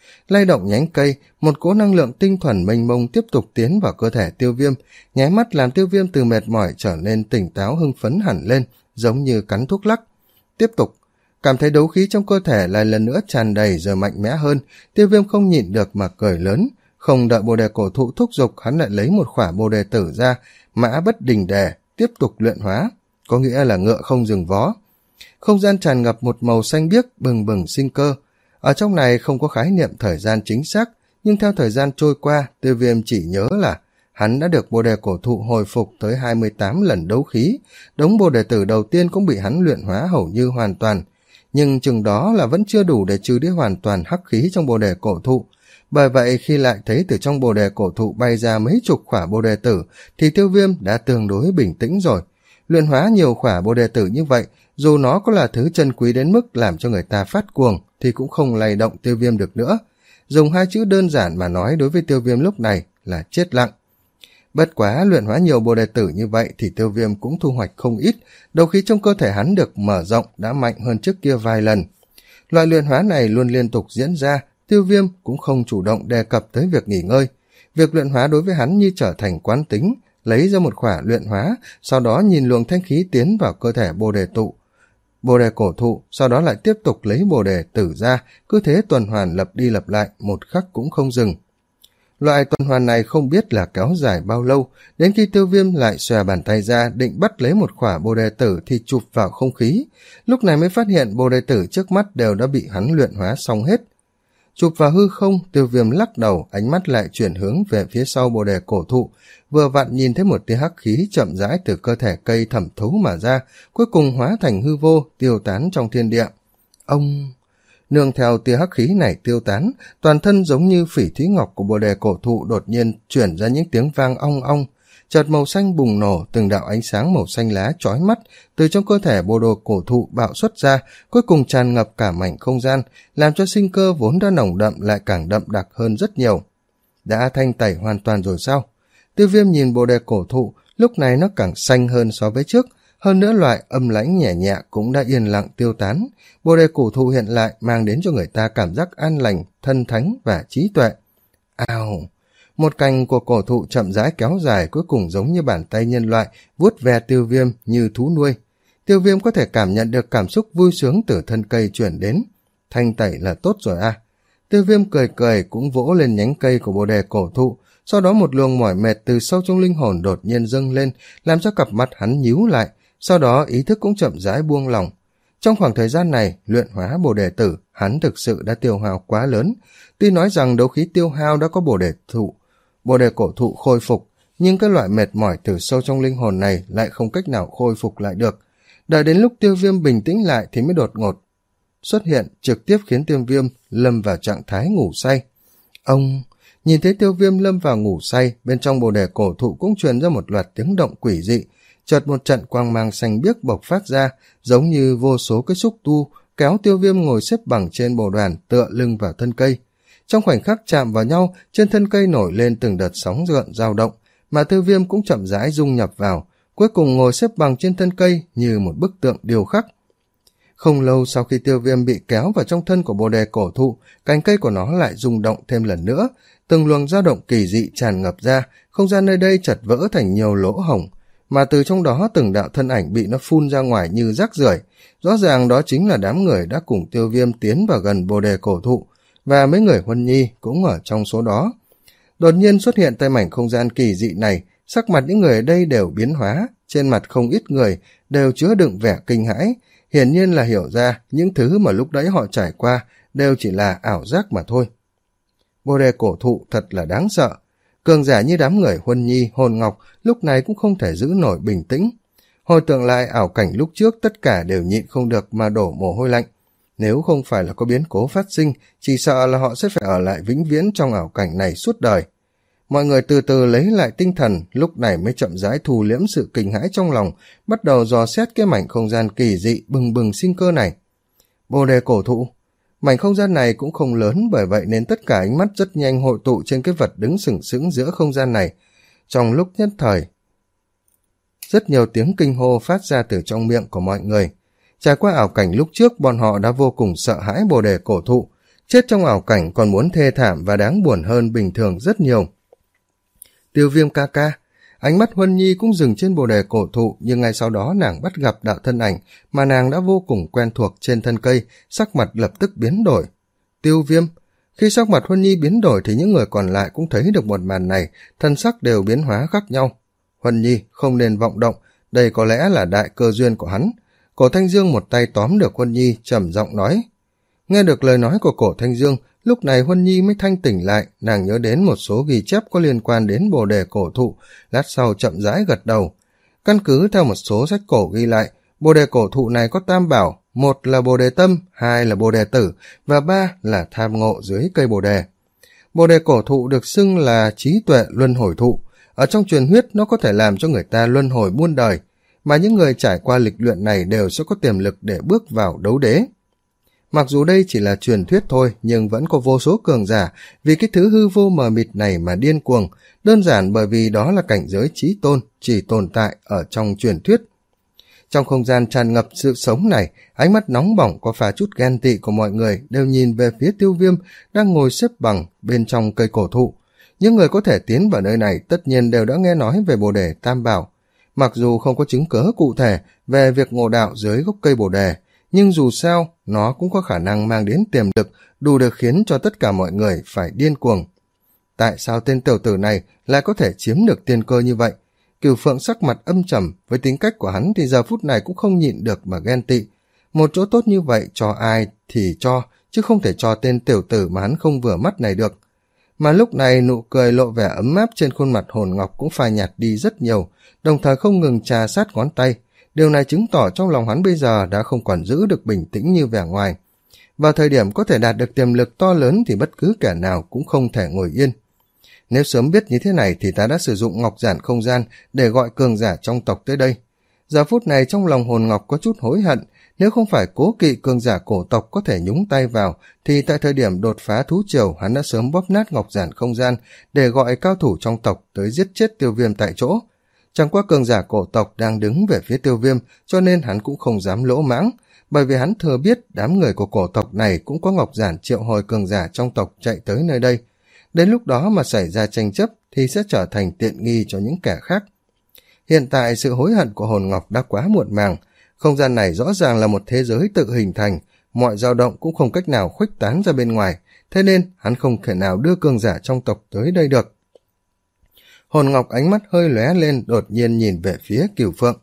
lay động nhánh cây, một cỗ năng lượng tinh thuần mênh mông tiếp tục tiến vào cơ thể Tiêu Viêm, nháy mắt làm Tiêu Viêm từ mệt mỏi trở nên tỉnh táo hưng phấn hẳn lên, giống như cắn thuốc lắc. Tiếp tục, cảm thấy đấu khí trong cơ thể lại lần nữa tràn đầy rồi mạnh mẽ hơn, Tiêu Viêm không nhịn được mà cười lớn. Không đợi bồ đề cổ thụ thúc giục, hắn lại lấy một khỏa bồ đề tử ra, mã bất đình đề, tiếp tục luyện hóa, có nghĩa là ngựa không dừng vó. Không gian tràn ngập một màu xanh biếc bừng bừng sinh cơ. Ở trong này không có khái niệm thời gian chính xác, nhưng theo thời gian trôi qua, Tiêu Viêm chỉ nhớ là hắn đã được bồ đề cổ thụ hồi phục tới hai mươi tám lần đấu khí, đống bồ đề tử đầu tiên cũng bị hắn luyện hóa hầu như hoàn toàn, nhưng chừng đó là vẫn chưa đủ để trừ đi hoàn toàn hắc khí trong bồ đề cổ thụ. Bởi vậy khi lại thấy từ trong bồ đề cổ thụ bay ra mấy chục khỏa bồ đề tử thì Tiêu Viêm đã tương đối bình tĩnh rồi. Luyện hóa nhiều khỏa bồ đề tử như vậy, dù nó có là thứ chân quý đến mức làm cho người ta phát cuồng thì cũng không lay động Tiêu Viêm được nữa. Dùng hai chữ đơn giản mà nói đối với Tiêu Viêm lúc này là chết lặng. Bất quá luyện hóa nhiều bồ đề tử như vậy thì Tiêu Viêm cũng thu hoạch không ít, đấu khí trong cơ thể hắn được mở rộng đã mạnh hơn trước kia vài lần. Loại luyện hóa này luôn liên tục diễn ra, Tiêu Viêm cũng không chủ động đề cập tới việc nghỉ ngơi. Việc luyện hóa đối với hắn như trở thành quán tính, lấy ra một khỏa luyện hóa, sau đó nhìn luồng thanh khí tiến vào cơ thể bồ đề tụ, bồ đề cổ thụ, sau đó lại tiếp tục lấy bồ đề tử ra, cứ thế tuần hoàn lặp đi lặp lại, một khắc cũng không dừng. Loại tuần hoàn này không biết là kéo dài bao lâu, đến khi Tiêu Viêm lại xòe bàn tay ra định bắt lấy một khỏa bồ đề tử thì chụp vào không khí, lúc này mới phát hiện bồ đề tử trước mắt đều đã bị hắn luyện hóa xong hết. Chụp vào hư không, Tiêu Viêm lắc đầu, ánh mắt lại chuyển hướng về phía sau bồ đề cổ thụ, vừa vặn nhìn thấy một tia hắc khí chậm rãi từ cơ thể cây thẩm thấu mà ra, cuối cùng hóa thành hư vô, tiêu tán trong thiên địa. Ông... Nương theo tia hắc khí này tiêu tán, toàn thân giống như phỉ thúy ngọc của bồ đề cổ thụ đột nhiên chuyển ra những tiếng vang ong ong, chợt màu xanh bùng nổ, từng đạo ánh sáng màu xanh lá chói mắt từ trong cơ thể bồ đề cổ thụ bạo xuất ra, cuối cùng tràn ngập cả mảnh không gian, làm cho sinh cơ vốn đã nồng đậm lại càng đậm đặc hơn rất nhiều. Đã thanh tẩy hoàn toàn rồi sao? Tiêu Viêm nhìn bồ đề cổ thụ, lúc này nó càng xanh hơn so với trước, hơn nữa loại âm lãnh nhẹ nhẹ cũng đã yên lặng tiêu tán. Bồ đề cổ thụ hiện lại mang đến cho người ta cảm giác an lành, thân thánh và trí tuệ. Ào! Một cành của cổ thụ chậm rãi kéo dài, cuối cùng giống như bàn tay nhân loại vuốt ve Tiêu Viêm như thú nuôi. Tiêu Viêm có thể cảm nhận được cảm xúc vui sướng từ thân cây chuyển đến. Thanh tẩy là tốt rồi à? Tiêu Viêm cười cười cũng vỗ lên nhánh cây của bồ đề cổ thụ, sau đó một luồng mỏi mệt từ sâu trong linh hồn đột nhiên dâng lên, làm cho cặp mắt hắn nhíu lại, sau đó ý thức cũng chậm rãi buông lỏng. Trong khoảng thời gian này, luyện hóa bồ đề tử, hắn thực sự đã tiêu hao quá lớn. Tuy nói rằng đấu khí tiêu hao đã có bồ đề thụ, bồ đề cổ thụ khôi phục, nhưng cái loại mệt mỏi từ sâu trong linh hồn này lại không cách nào khôi phục lại được. Đợi đến lúc Tiêu Viêm bình tĩnh lại thì mới đột ngột xuất hiện, trực tiếp khiến Tiêu Viêm lâm vào trạng thái ngủ say. Ông... Nhìn thấy Tiêu Viêm lâm vào ngủ say, bên trong bồ đề cổ thụ cũng truyền ra một loạt tiếng động quỷ dị, chợt một trận quang mang xanh biếc bộc phát ra, giống như vô số cái xúc tu kéo Tiêu Viêm ngồi xếp bằng trên bồ đoàn, tựa lưng vào thân cây. Trong khoảnh khắc chạm vào nhau, trên thân cây nổi lên từng đợt sóng gợn dao động, mà Tiêu Viêm cũng chậm rãi dung nhập vào, cuối cùng ngồi xếp bằng trên thân cây như một bức tượng điêu khắc. Không lâu sau khi Tiêu Viêm bị kéo vào trong thân của bồ đề cổ thụ, cành cây của nó lại rung động thêm lần nữa, từng luồng dao động kỳ dị tràn ngập ra, không gian nơi đây chật vỡ thành nhiều lỗ hổng, mà từ trong đó từng đạo thân ảnh bị nó phun ra ngoài như rác rưởi. Rõ ràng đó chính là đám người đã cùng Tiêu Viêm tiến vào gần bồ đề cổ thụ, và mấy người huân nhi cũng ở trong số đó. Đột nhiên xuất hiện tại mảnh không gian kỳ dị này, sắc mặt những người ở đây đều biến hóa, trên mặt không ít người đều chứa đựng vẻ kinh hãi, hiển nhiên là hiểu ra những thứ mà lúc đấy họ trải qua đều chỉ là ảo giác mà thôi. Bồ đề cổ thụ thật là đáng sợ. Cường giả như đám người huân nhi, hồn ngọc lúc này cũng không thể giữ nổi bình tĩnh. Hồi tưởng lại ảo cảnh lúc trước, tất cả đều nhịn không được mà đổ mồ hôi lạnh. Nếu không phải là có biến cố phát sinh, chỉ sợ là họ sẽ phải ở lại vĩnh viễn trong ảo cảnh này suốt đời. Mọi người từ từ lấy lại tinh thần, lúc này mới chậm rãi thu liễm sự kinh hãi trong lòng, bắt đầu dò xét cái mảnh không gian kỳ dị bừng bừng sinh cơ này. Bồ đề cổ thụ. Mảnh không gian này cũng không lớn, bởi vậy nên tất cả ánh mắt rất nhanh hội tụ trên cái vật đứng sừng sững giữa không gian này. Trong lúc nhất thời, rất nhiều tiếng kinh hô phát ra từ trong miệng của mọi người. Trải qua ảo cảnh lúc trước, bọn họ đã vô cùng sợ hãi bồ đề cổ thụ. chết trong ảo cảnh còn muốn thê thảm và đáng buồn hơn bình thường rất nhiều. Tiêu Viêm ca ca. Ánh mắt Huân Nhi cũng dừng trên bồ đề cổ thụ, nhưng ngay sau đó nàng bắt gặp đạo thân ảnh mà nàng đã vô cùng quen thuộc trên thân cây, sắc mặt lập tức biến đổi. Tiêu Viêm. Khi sắc mặt Huân Nhi biến đổi thì những người còn lại cũng thấy được một màn này, thân sắc đều biến hóa khác nhau. Huân Nhi không nên vọng động, đây có lẽ là đại cơ duyên của hắn. Cổ Thanh Dương một tay tóm được Huân Nhi, trầm giọng nói. Nghe được lời nói của Cổ Thanh Dương, lúc này Huân Nhi mới thanh tỉnh lại, nàng nhớ đến một số ghi chép có liên quan đến bồ đề cổ thụ, lát sau chậm rãi gật đầu. Căn cứ theo một số sách cổ ghi lại, bồ đề cổ thụ này có tam bảo, một là bồ đề tâm, hai là bồ đề tử, và ba là tham ngộ dưới cây bồ đề. Bồ đề cổ thụ được xưng là trí tuệ luân hồi thụ, ở trong truyền huyết nó có thể làm cho người ta luân hồi muôn đời, mà những người trải qua lịch luyện này đều sẽ có tiềm lực để bước vào đấu đế. Mặc dù đây chỉ là truyền thuyết thôi, nhưng vẫn có vô số cường giả vì cái thứ hư vô mờ mịt này mà điên cuồng, đơn giản bởi vì đó là cảnh giới chí tôn, chỉ tồn tại ở trong truyền thuyết. Trong không gian tràn ngập sự sống này, ánh mắt nóng bỏng có pha chút ghen tị của mọi người đều nhìn về phía Tiêu Viêm đang ngồi xếp bằng bên trong cây cổ thụ. Những người có thể tiến vào nơi này tất nhiên đều đã nghe nói về bồ đề tam bảo. Mặc dù không có chứng cớ cụ thể về việc ngộ đạo dưới gốc cây bồ đề, nhưng dù sao, nó cũng có khả năng mang đến tiềm lực đủ để khiến cho tất cả mọi người phải điên cuồng. Tại sao tên tiểu tử này lại có thể chiếm được tiên cơ như vậy? Cửu Phượng sắc mặt âm trầm, với tính cách của hắn thì giờ phút này cũng không nhịn được mà ghen tị. Một chỗ tốt như vậy cho ai thì cho, chứ không thể cho tên tiểu tử mà hắn không vừa mắt này được. Mà lúc này nụ cười lộ vẻ ấm áp trên khuôn mặt Hồn Ngọc cũng phai nhạt đi rất nhiều, đồng thời không ngừng trà sát ngón tay. Điều này chứng tỏ trong lòng hắn bây giờ đã không còn giữ được bình tĩnh như vẻ ngoài. Vào thời điểm có thể đạt được tiềm lực to lớn thì bất cứ kẻ nào cũng không thể ngồi yên. Nếu sớm biết như thế này thì ta đã sử dụng ngọc giản không gian để gọi cường giả trong tộc tới đây. Giờ phút này trong lòng Hồn Ngọc có chút hối hận, nếu không phải cố kỵ cường giả cổ tộc có thể nhúng tay vào, thì tại thời điểm đột phá thú triều hắn đã sớm bóp nát ngọc giản không gian để gọi cao thủ trong tộc tới giết chết Tiêu Viêm tại chỗ. Chẳng qua cường giả cổ tộc đang đứng về phía Tiêu Viêm, cho nên hắn cũng không dám lỗ mãng, bởi vì hắn thừa biết đám người của cổ tộc này cũng có ngọc giản triệu hồi cường giả trong tộc chạy tới nơi đây. Đến lúc đó mà xảy ra tranh chấp thì sẽ trở thành tiện nghi cho những kẻ khác. Hiện tại sự hối hận của Hồn Ngọc đã quá muộn màng, không gian này rõ ràng là một thế giới tự hình thành, mọi dao động cũng không cách nào khuếch tán ra bên ngoài, thế nên hắn không thể nào đưa cường giả trong tộc tới đây được. Hồn Ngọc ánh mắt hơi lóe lên, đột nhiên nhìn về phía Cửu Phượng.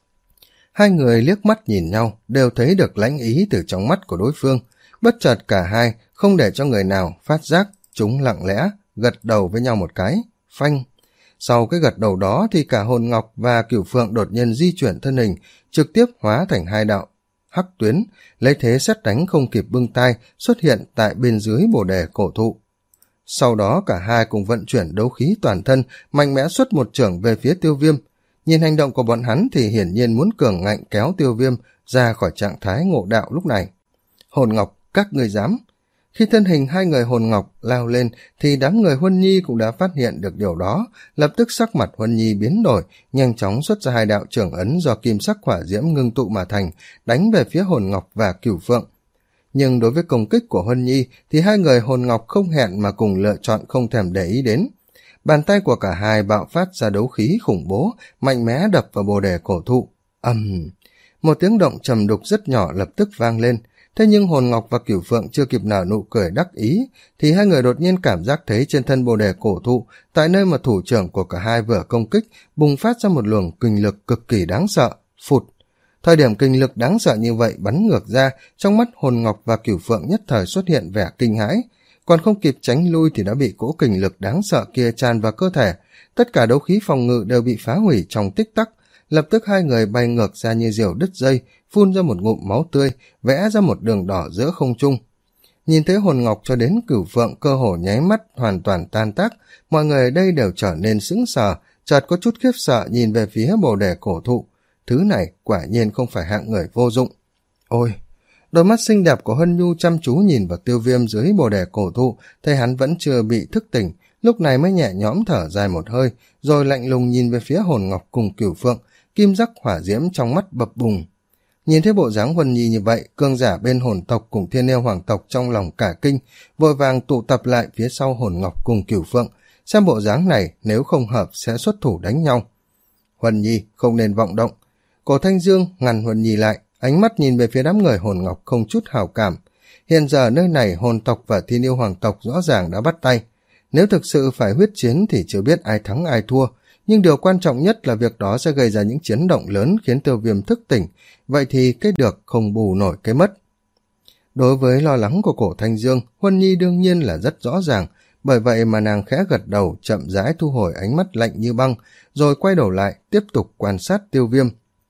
Hai người liếc mắt nhìn nhau, đều thấy được lãnh ý từ trong mắt của đối phương. Bất chợt cả hai, không để cho người nào phát giác, chúng lặng lẽ gật đầu với nhau một cái, phanh. Sau cái gật đầu đó thì cả Hồn Ngọc và Cửu Phượng đột nhiên di chuyển thân hình, trực tiếp hóa thành hai đạo hắc tuyến, lấy thế sét đánh không kịp bưng tay xuất hiện tại bên dưới bồ đề cổ thụ. Sau đó cả hai cùng vận chuyển đấu khí toàn thân, mạnh mẽ xuất một chưởng về phía Tiêu Viêm. Nhìn hành động của bọn hắn thì hiển nhiên muốn cường ngạnh kéo Tiêu Viêm ra khỏi trạng thái ngộ đạo lúc này. Hồn Ngọc, các ngươi dám. Khi thân hình hai người Hồn Ngọc lao lên thì đám người Huân Nhi cũng đã phát hiện được điều đó, lập tức sắc mặt Huân Nhi biến đổi, nhanh chóng xuất ra hai đạo trưởng ấn do kim sắc hỏa diễm ngưng tụ mà thành, đánh về phía Hồn Ngọc và Cửu Phượng. Nhưng đối với công kích của Huân Nhi thì hai người Hồn Ngọc không hẹn mà cùng lựa chọn không thèm để ý đến. Bàn tay của cả hai bạo phát ra đấu khí khủng bố, mạnh mẽ đập vào bồ đề cổ thụ. Ầm! Uhm. Một tiếng động trầm đục rất nhỏ lập tức vang lên. Thế nhưng Hồn Ngọc và Cửu Phượng chưa kịp nở nụ cười đắc ý, thì hai người đột nhiên cảm giác thấy trên thân bồ đề cổ thụ, tại nơi mà thủ trưởng của cả hai vừa công kích, bùng phát ra một luồng kình lực cực kỳ đáng sợ, phụt. Thời điểm kình lực đáng sợ như vậy bắn ngược ra, trong mắt Hồn Ngọc và Cửu Phượng nhất thời xuất hiện vẻ kinh hãi, còn không kịp tránh lui thì đã bị cỗ kình lực đáng sợ kia tràn vào cơ thể, tất cả đấu khí phòng ngự đều bị phá hủy trong tích tắc. Lập tức hai người bay ngược ra như diều đứt dây, phun ra một ngụm máu tươi, vẽ ra một đường đỏ giữa không trung. Nhìn thấy Hồn Ngọc cho đến Cửu Phượng cơ hồ nháy mắt hoàn toàn tan tác, mọi người ở đây đều trở nên sững sờ, chợt có chút khiếp sợ nhìn về phía bồ đề cổ thụ. Thứ này quả nhiên không phải hạng người vô dụng. Ôi! Đôi mắt xinh đẹp của Hân Nhu chăm chú nhìn vào Tiêu Viêm dưới bồ đề cổ thụ, thấy hắn vẫn chưa bị thức tỉnh, lúc này mới nhẹ nhõm thở dài một hơi, rồi lạnh lùng nhìn về phía Hồn Ngọc cùng Cửu Phượng, kim sắc hỏa diễm trong mắt bập bùng. Nhìn thấy bộ dáng Huân Nhi như vậy, cường giả bên hồn tộc cùng Thiên Yêu Hoàng tộc trong lòng cả kinh, vội vàng tụ tập lại phía sau Hồn Ngọc cùng Cửu Phượng, xem bộ dáng này nếu không hợp sẽ xuất thủ đánh nhau. Huân Nhi không nên vọng động. Cổ Thanh Dương ngăn Huân Nhi lại, ánh mắt nhìn về phía đám người Hồn Ngọc không chút hào cảm. Hiện giờ nơi này hồn tộc và Thiên Yêu Hoàng tộc rõ ràng đã bắt tay. Nếu thực sự phải huyết chiến thì chưa biết ai thắng ai thua, nhưng điều quan trọng nhất là việc đó sẽ gây ra những chiến động lớn khiến Tiêu Viêm thức tỉnh, vậy thì cái được không bù nổi cái mất. Đối với lo lắng của Cổ Thanh Dương, Huân Nhi đương nhiên là rất rõ ràng, bởi vậy mà nàng khẽ gật đầu, chậm rãi thu hồi ánh mắt lạnh như băng, rồi quay đầu lại, tiếp tục quan sát Tiêu Viêm.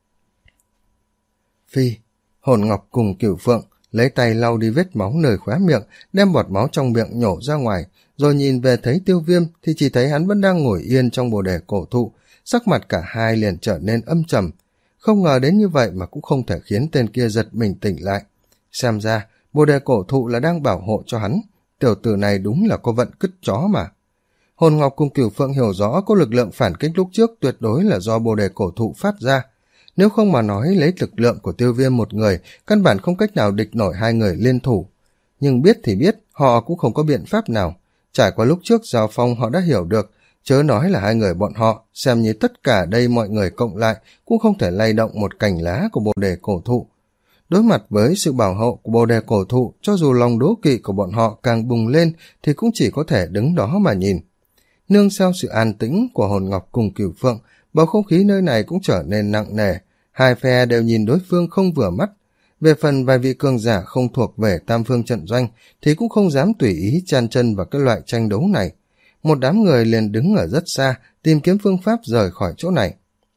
Phi, Hồn Ngọc cùng Cửu Phượng lấy tay lau đi vết máu nơi khóe miệng, đem bọt máu trong miệng nhổ ra ngoài, rồi nhìn về thấy Tiêu Viêm thì chỉ thấy hắn vẫn đang ngồi yên trong bồ đề cổ thụ, sắc mặt cả hai liền trở nên âm trầm. Không ngờ đến như vậy mà cũng không thể khiến tên kia giật mình tỉnh lại. Xem ra, bồ đề cổ thụ là đang bảo hộ cho hắn, tiểu tử này đúng là có vận cứt chó mà. Hồn Ngọc cùng Cửu Phượng hiểu rõ có lực lượng phản kích lúc trước tuyệt đối là do bồ đề cổ thụ phát ra. Nếu không mà nói lấy lực lượng của Tiêu Viêm một người, căn bản không cách nào địch nổi hai người liên thủ. Nhưng biết thì biết, họ cũng không có biện pháp nào. Trải qua lúc trước giao phong họ đã hiểu được, chớ nói là hai người bọn họ, xem như tất cả đây mọi người cộng lại cũng không thể lay động một cành lá của bồ đề cổ thụ. Đối mặt với sự bảo hộ của bồ đề cổ thụ, cho dù lòng đố kỵ của bọn họ càng bùng lên thì cũng chỉ có thể đứng đó mà nhìn. Nương theo sự an tĩnh của Hồn Ngọc cùng Cửu Phượng, bầu không khí nơi này cũng trở nên nặng nề, hai phe đều nhìn đối phương không vừa mắt. Về phần vài vị cường giả không thuộc về tam phương trận doanh thì cũng không dám tùy ý chan chân vào cái loại tranh đấu này. Một đám người liền đứng ở rất xa, tìm kiếm phương pháp rời khỏi chỗ này.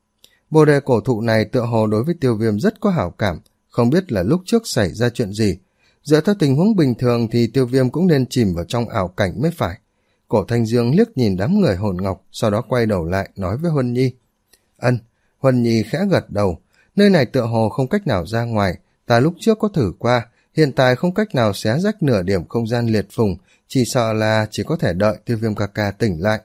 Bồ đề cổ thụ này tựa hồ đối với Tiêu Viêm rất có hảo cảm, không biết là lúc trước xảy ra chuyện gì. Dựa theo tình huống bình thường thì Tiêu Viêm cũng nên chìm vào trong ảo cảnh mới phải. Cổ Thanh Dương liếc nhìn đám người Hồn Ngọc, sau đó quay đầu lại nói với Huân Nhi. Ân, Huân Nhi khẽ gật đầu, nơi này tựa hồ không cách nào ra ngoài, ta lúc trước có thử qua, hiện tại không cách nào xé rách nửa điểm không gian liệt phùng, chỉ sợ là chỉ có thể đợi Tiêu Viêm ca ca tỉnh lại.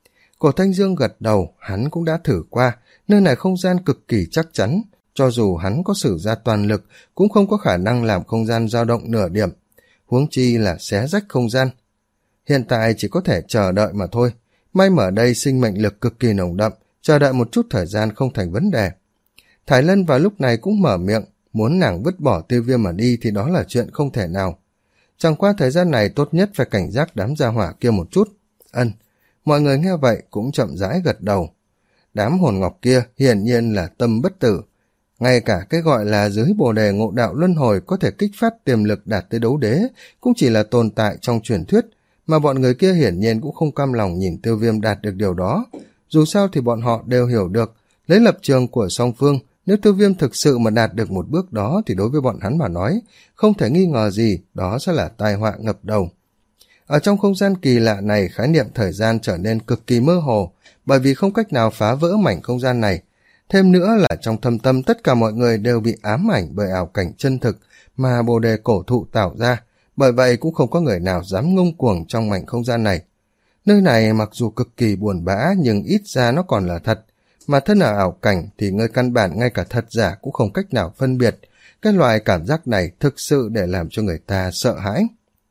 Cổ Thanh Dương gật đầu, hắn cũng đã thử qua, nơi này không gian cực kỳ chắc chắn, cho dù hắn có sử ra toàn lực, cũng không có khả năng làm không gian dao động nửa điểm, huống chi là xé rách không gian. Hiện tại chỉ có thể chờ đợi mà thôi, may mà ở đây sinh mệnh lực cực kỳ nồng đậm, chờ đợi một chút thời gian không thành vấn đề. Thái Lân vào lúc này cũng mở miệng, muốn nàng vứt bỏ Tiêu Viêm mà đi thì đó là chuyện không thể nào. Chẳng qua thời gian này tốt nhất phải cảnh giác đám gia hỏa kia một chút. Ân, mọi người nghe vậy cũng chậm rãi gật đầu. Đám Hồn Ngọc kia hiển nhiên là tâm bất tử. Ngay cả cái gọi là dưới bồ đề ngộ đạo luân hồi có thể kích phát tiềm lực đạt tới đấu đế cũng chỉ là tồn tại trong truyền thuyết, mà bọn người kia hiển nhiên cũng không cam lòng nhìn Tiêu Viêm đạt được điều đó. Dù sao thì bọn họ đều hiểu được, lấy lập trường của song phương, nếu Tiêu Viêm thực sự mà đạt được một bước đó thì đối với bọn hắn mà nói, không thể nghi ngờ gì đó sẽ là tai họa ngập đầu. Ở trong không gian kỳ lạ này, khái niệm thời gian trở nên cực kỳ mơ hồ, bởi vì không cách nào phá vỡ mảnh không gian này. Thêm nữa là trong thâm tâm tất cả mọi người đều bị ám ảnh bởi ảo cảnh chân thực mà bồ đề cổ thụ tạo ra, bởi vậy cũng không có người nào dám ngông cuồng trong mảnh không gian này. Nơi này mặc dù cực kỳ buồn bã nhưng ít ra nó còn là thật, mà thân ở ảo cảnh thì người căn bản ngay cả thật giả cũng không cách nào phân biệt. Cái loại cảm giác này thực sự để làm cho người ta sợ hãi.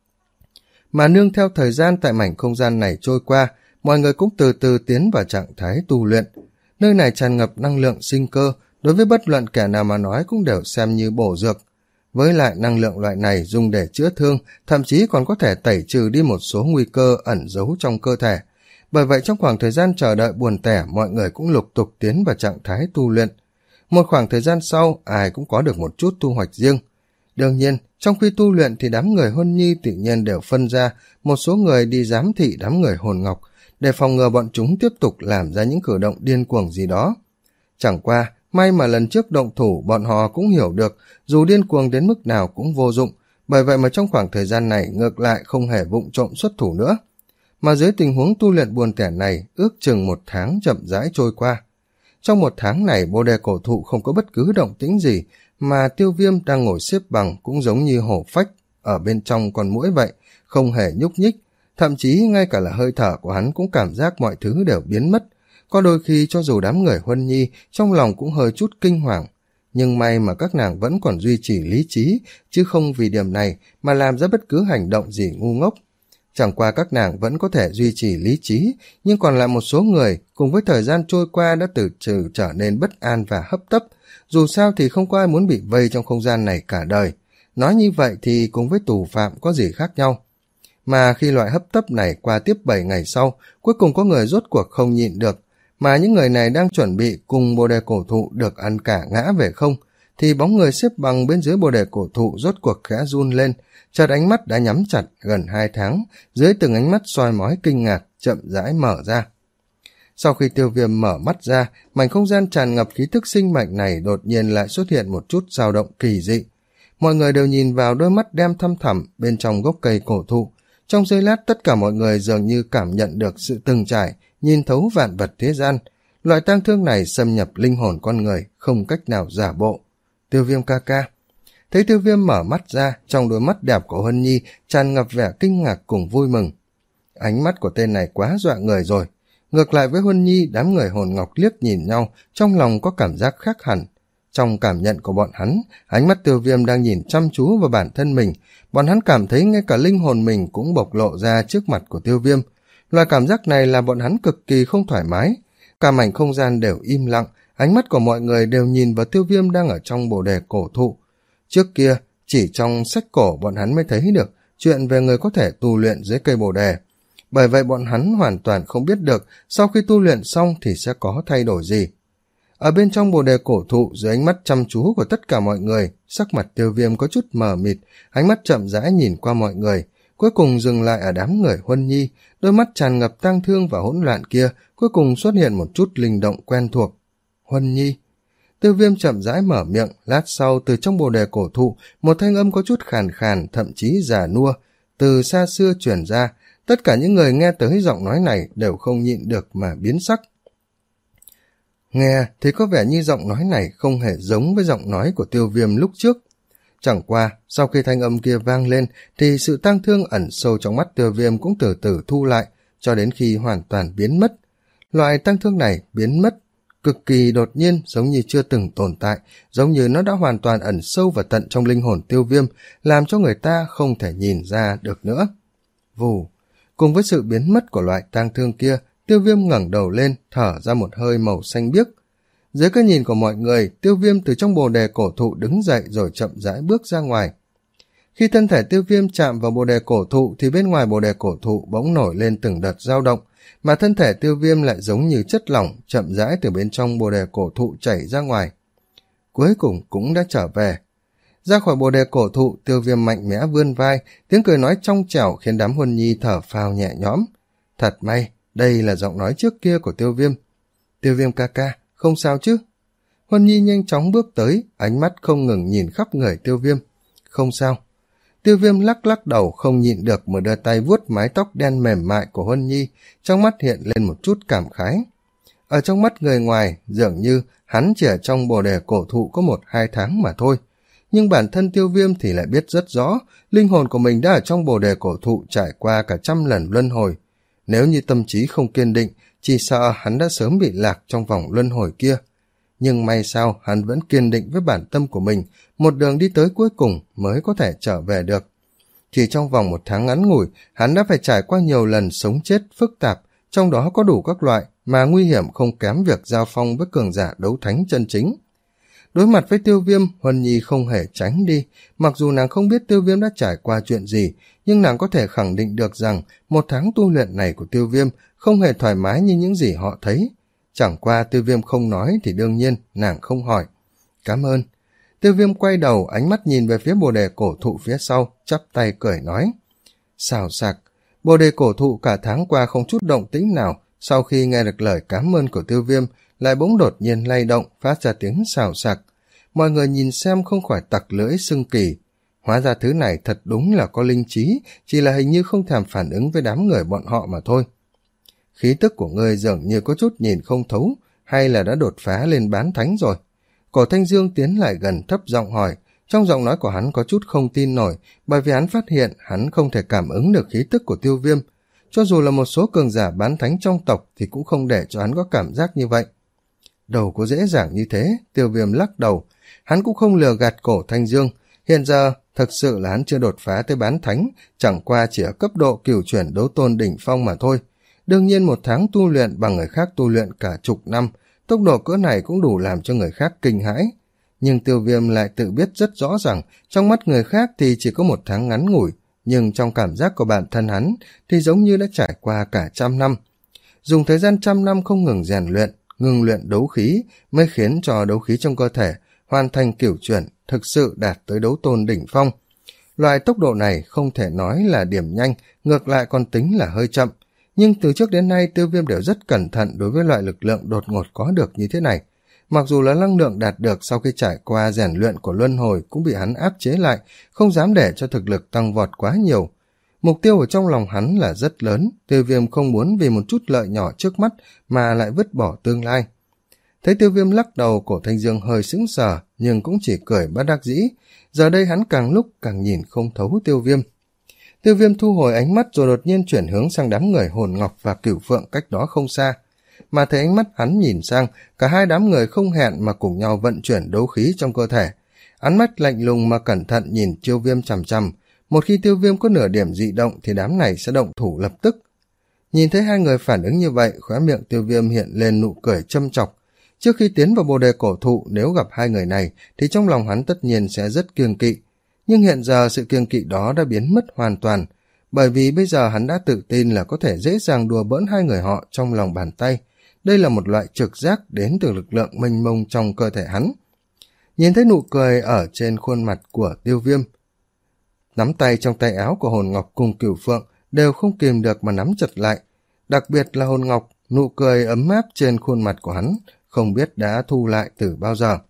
Mà nương theo thời gian tại mảnh không gian này trôi qua, mọi người cũng từ từ tiến vào trạng thái tu luyện. Nơi này tràn ngập năng lượng sinh cơ, đối với bất luận kẻ nào mà nói cũng đều xem như bổ dược. Với lại năng lượng loại này dùng để chữa thương, thậm chí còn có thể tẩy trừ đi một số nguy cơ ẩn giấu trong cơ thể. Bởi vậy trong khoảng thời gian chờ đợi buồn tẻ, mọi người cũng lục tục tiến vào trạng thái tu luyện. Một khoảng thời gian sau, ai cũng có được một chút thu hoạch riêng. Đương nhiên, trong khi tu luyện thì đám người Huân Nhi tự nhiên đều phân ra một số người đi giám thị đám người Hồn Ngọc, để phòng ngừa bọn chúng tiếp tục làm ra những cử động điên cuồng gì đó. Chẳng qua, may mà lần trước động thủ bọn họ cũng hiểu được, dù điên cuồng đến mức nào cũng vô dụng, bởi vậy mà trong khoảng thời gian này ngược lại không hề vụng trộm xuất thủ nữa. Mà dưới tình huống tu luyện buồn tẻ này, ước chừng một tháng chậm rãi trôi qua. Trong một tháng này, bồ đề cổ thụ không có bất cứ động tĩnh gì, mà Tiêu Viêm đang ngồi xếp bằng cũng giống như hổ phách, ở bên trong con muỗi vậy, không hề nhúc nhích, thậm chí ngay cả là hơi thở của hắn cũng cảm giác mọi thứ đều biến mất. Có đôi khi cho dù đám người Huân Nhi trong lòng cũng hơi chút kinh hoàng, nhưng may mà các nàng vẫn còn duy trì lý trí, chứ không vì điểm này mà làm ra bất cứ hành động gì ngu ngốc. Chẳng qua các nàng vẫn có thể duy trì lý trí, nhưng còn lại một số người cùng với thời gian trôi qua đã từ từ trở nên bất an và hấp tấp. Dù sao thì không có ai muốn bị vây trong không gian này cả đời. Nói như vậy thì cùng với tù phạm có gì khác nhau. Mà khi loại hấp tấp này qua tiếp bảy ngày sau, cuối cùng có người rốt cuộc không nhịn được, mà những người này đang chuẩn bị cùng bồ đề cổ thụ được ăn cả ngã về không, thì bóng người xếp bằng bên dưới bồ đề cổ thụ rốt cuộc khẽ run lên, chợt ánh mắt đã nhắm chặt gần hai tháng, dưới từng ánh mắt soi mói kinh ngạc, chậm rãi mở ra. Sau khi Tiêu Viêm mở mắt ra, mảnh không gian tràn ngập khí thức sinh mệnh này đột nhiên lại xuất hiện một chút dao động kỳ dị. Mọi người đều nhìn vào đôi mắt đem thăm thẳm bên trong gốc cây cổ thụ. Trong giây lát tất cả mọi người dường như cảm nhận được sự từng trải, nhìn thấu vạn vật thế gian. Loại tang thương này xâm nhập linh hồn con người, không cách nào giả bộ. Tiêu Viêm ca ca. Thấy Tiêu Viêm mở mắt ra, trong đôi mắt đẹp của Huân Nhi tràn ngập vẻ kinh ngạc cùng vui mừng. Ánh mắt của tên này quá dọa người rồi. Ngược lại với Huân Nhi, đám người hồn ngọc liếc nhìn nhau, trong lòng có cảm giác khác hẳn. Trong cảm nhận của bọn hắn, ánh mắt Tiêu Viêm đang nhìn chăm chú vào bản thân mình. Bọn hắn cảm thấy ngay cả linh hồn mình cũng bộc lộ ra trước mặt của Tiêu Viêm. Loại cảm giác này là bọn hắn cực kỳ không thoải mái. Cả mảnh không gian đều im lặng, ánh mắt của mọi người đều nhìn vào Tiêu Viêm đang ở trong bồ đề cổ thụ. Trước kia, chỉ trong sách cổ bọn hắn mới thấy được chuyện về người có thể tu luyện dưới cây bồ đề. Bởi vậy bọn hắn hoàn toàn không biết được sau khi tu luyện xong thì sẽ có thay đổi gì. Ở bên trong bồ đề cổ thụ, dưới ánh mắt chăm chú của tất cả mọi người, sắc mặt Tiêu Viêm có chút mờ mịt, ánh mắt chậm rãi nhìn qua mọi người, cuối cùng dừng lại ở đám người Huân Nhi, đôi mắt tràn ngập tang thương và hỗn loạn kia, cuối cùng xuất hiện một chút linh động quen thuộc. Huân Nhi. Tiêu Viêm chậm rãi mở miệng, lát sau từ trong bồ đề cổ thụ, một thanh âm có chút khàn khàn, thậm chí già nua, từ xa xưa truyền ra. Tất cả những người nghe tới giọng nói này đều không nhịn được mà biến sắc. Nghe thì có vẻ như giọng nói này không hề giống với giọng nói của Tiêu Viêm lúc trước. Chẳng qua, sau khi thanh âm kia vang lên, thì sự tang thương ẩn sâu trong mắt Tiêu Viêm cũng từ từ thu lại, cho đến khi hoàn toàn biến mất. Loại tang thương này biến mất cực kỳ đột nhiên, giống như chưa từng tồn tại, giống như nó đã hoàn toàn ẩn sâu vào tận trong linh hồn Tiêu Viêm, làm cho người ta không thể nhìn ra được nữa. Vù, cùng với sự biến mất của loại tang thương kia, Tiêu Viêm ngẩng đầu lên, thở ra một hơi màu xanh biếc. Dưới cái nhìn của mọi người, Tiêu Viêm từ trong bồ đề cổ thụ đứng dậy rồi chậm rãi bước ra ngoài. Khi thân thể Tiêu Viêm chạm vào bồ đề cổ thụ thì bên ngoài bồ đề cổ thụ bỗng nổi lên từng đợt dao động, mà thân thể Tiêu Viêm lại giống như chất lỏng chậm rãi từ bên trong bồ đề cổ thụ chảy ra ngoài. Cuối cùng cũng đã trở về. Ra khỏi bồ đề cổ thụ, Tiêu Viêm mạnh mẽ vươn vai, tiếng cười nói trong trẻo khiến đám Huân Nhi thở phào nhẹ nhõm. Thật may, đây là giọng nói trước kia của Tiêu Viêm. Tiêu Viêm ca ca, không sao chứ? Huân Nhi nhanh chóng bước tới, ánh mắt không ngừng nhìn khắp người Tiêu Viêm. Không sao. Tiêu Viêm lắc lắc đầu không nhịn được mà đưa tay vuốt mái tóc đen mềm mại của Huân Nhi, trong mắt hiện lên một chút cảm khái. Ở trong mắt người ngoài, dường như hắn chỉ ở trong bồ đề cổ thụ có một hai tháng mà thôi. Nhưng bản thân Tiêu Viêm thì lại biết rất rõ, linh hồn của mình đã ở trong bồ đề cổ thụ trải qua cả trăm lần luân hồi. Nếu như tâm trí không kiên định, chỉ sợ hắn đã sớm bị lạc trong vòng luân hồi kia. Nhưng may sao hắn vẫn kiên định với bản tâm của mình, một đường đi tới cuối cùng mới có thể trở về được. Chỉ trong vòng một tháng ngắn ngủi, hắn đã phải trải qua nhiều lần sống chết phức tạp, trong đó có đủ các loại mà nguy hiểm không kém việc giao phong với cường giả đấu thánh chân chính. Đối mặt với Tiêu Viêm, Huân Nhi không hề tránh đi, mặc dù nàng không biết Tiêu Viêm đã trải qua chuyện gì, nhưng nàng có thể khẳng định được rằng một tháng tu luyện này của Tiêu Viêm không hề thoải mái như những gì họ thấy. Chẳng qua Tiêu Viêm không nói thì đương nhiên nàng không hỏi. Cảm ơn. Tiêu Viêm quay đầu, ánh mắt nhìn về phía bồ đề cổ thụ phía sau, chắp tay cười nói. Xào xạc, bồ đề cổ thụ cả tháng qua không chút động tĩnh nào, sau khi nghe được lời cảm ơn của Tiêu Viêm, lại bỗng đột nhiên lay động, phát ra tiếng xào xạc. Mọi người nhìn xem không khỏi tặc lưỡi xưng kỳ. Hóa ra thứ này thật đúng là có linh trí, chỉ là hình như không thèm phản ứng với đám người bọn họ mà thôi. Khí tức của ngươi dường như có chút nhìn không thấu, hay là đã đột phá lên bán thánh rồi? Cổ Thanh Dương tiến lại gần thấp giọng hỏi, trong giọng nói của hắn có chút không tin nổi, bởi vì hắn phát hiện hắn không thể cảm ứng được khí tức của Tiêu Viêm. Cho dù là một số cường giả bán thánh trong tộc thì cũng không để cho hắn có cảm giác như vậy. đâu có dễ dàng như thế. Tiêu Viêm lắc đầu. Hắn cũng không lừa gạt Cổ Thanh Dương. Hiện giờ thực sự là hắn chưa đột phá tới bán thánh, chẳng qua chỉ ở cấp độ cửu chuyển đấu tôn đỉnh phong mà thôi. Đương nhiên một tháng tu luyện bằng người khác tu luyện cả chục năm, tốc độ cỡ này cũng đủ làm cho người khác kinh hãi. Nhưng Tiêu Viêm lại tự biết rất rõ rằng trong mắt người khác thì chỉ có một tháng ngắn ngủi, nhưng trong cảm giác của bản thân hắn thì giống như đã trải qua cả trăm năm. Dùng thời gian trăm năm không ngừng rèn luyện, ngừng luyện đấu khí mới khiến cho đấu khí trong cơ thể hoàn thành cửu chuyển, thực sự đạt tới đấu tôn đỉnh phong. Loại tốc độ này không thể nói là điểm nhanh, ngược lại còn tính là hơi chậm. Nhưng từ trước đến nay Tiêu Viêm đều rất cẩn thận đối với loại lực lượng đột ngột có được như thế này. Mặc dù là năng lượng đạt được sau khi trải qua rèn luyện của luân hồi cũng bị hắn áp chế lại, không dám để cho thực lực tăng vọt quá nhiều. Mục tiêu ở trong lòng hắn là rất lớn, Tiêu Viêm không muốn vì một chút lợi nhỏ trước mắt mà lại vứt bỏ tương lai. Thấy Tiêu Viêm lắc đầu, Cổ Thanh Dương hơi sững sờ nhưng cũng chỉ cười bất đắc dĩ. Giờ đây hắn càng lúc càng nhìn không thấu Tiêu Viêm. Tiêu Viêm thu hồi ánh mắt rồi đột nhiên chuyển hướng sang đám người Hồn Ngọc và Cửu Phượng cách đó không xa. Mà thấy ánh mắt hắn nhìn sang, cả hai đám người không hẹn mà cùng nhau vận chuyển đấu khí trong cơ thể. Ánh mắt lạnh lùng mà cẩn thận nhìn Tiêu Viêm chằm chằm. Một khi Tiêu Viêm có nửa điểm dị động thì đám này sẽ động thủ lập tức. Nhìn thấy hai người phản ứng như vậy, khóe miệng Tiêu Viêm hiện lên nụ cười châm chọc. Trước khi tiến vào bồ đề cổ thụ, nếu gặp hai người này thì trong lòng hắn tất nhiên sẽ rất kiêng kỵ. Nhưng hiện giờ sự kiêng kỵ đó đã biến mất hoàn toàn, bởi vì bây giờ hắn đã tự tin là có thể dễ dàng đùa bỡn hai người họ trong lòng bàn tay. Đây là một loại trực giác đến từ lực lượng mênh mông trong cơ thể hắn. Nhìn thấy nụ cười ở trên khuôn mặt của Tiêu Viêm, nắm tay trong tay áo của Hồn Ngọc cùng Cửu Phượng đều không kìm được mà nắm chặt lại. Đặc biệt là Hồn Ngọc, nụ cười ấm áp trên khuôn mặt của hắn không biết đã thu lại từ bao giờ.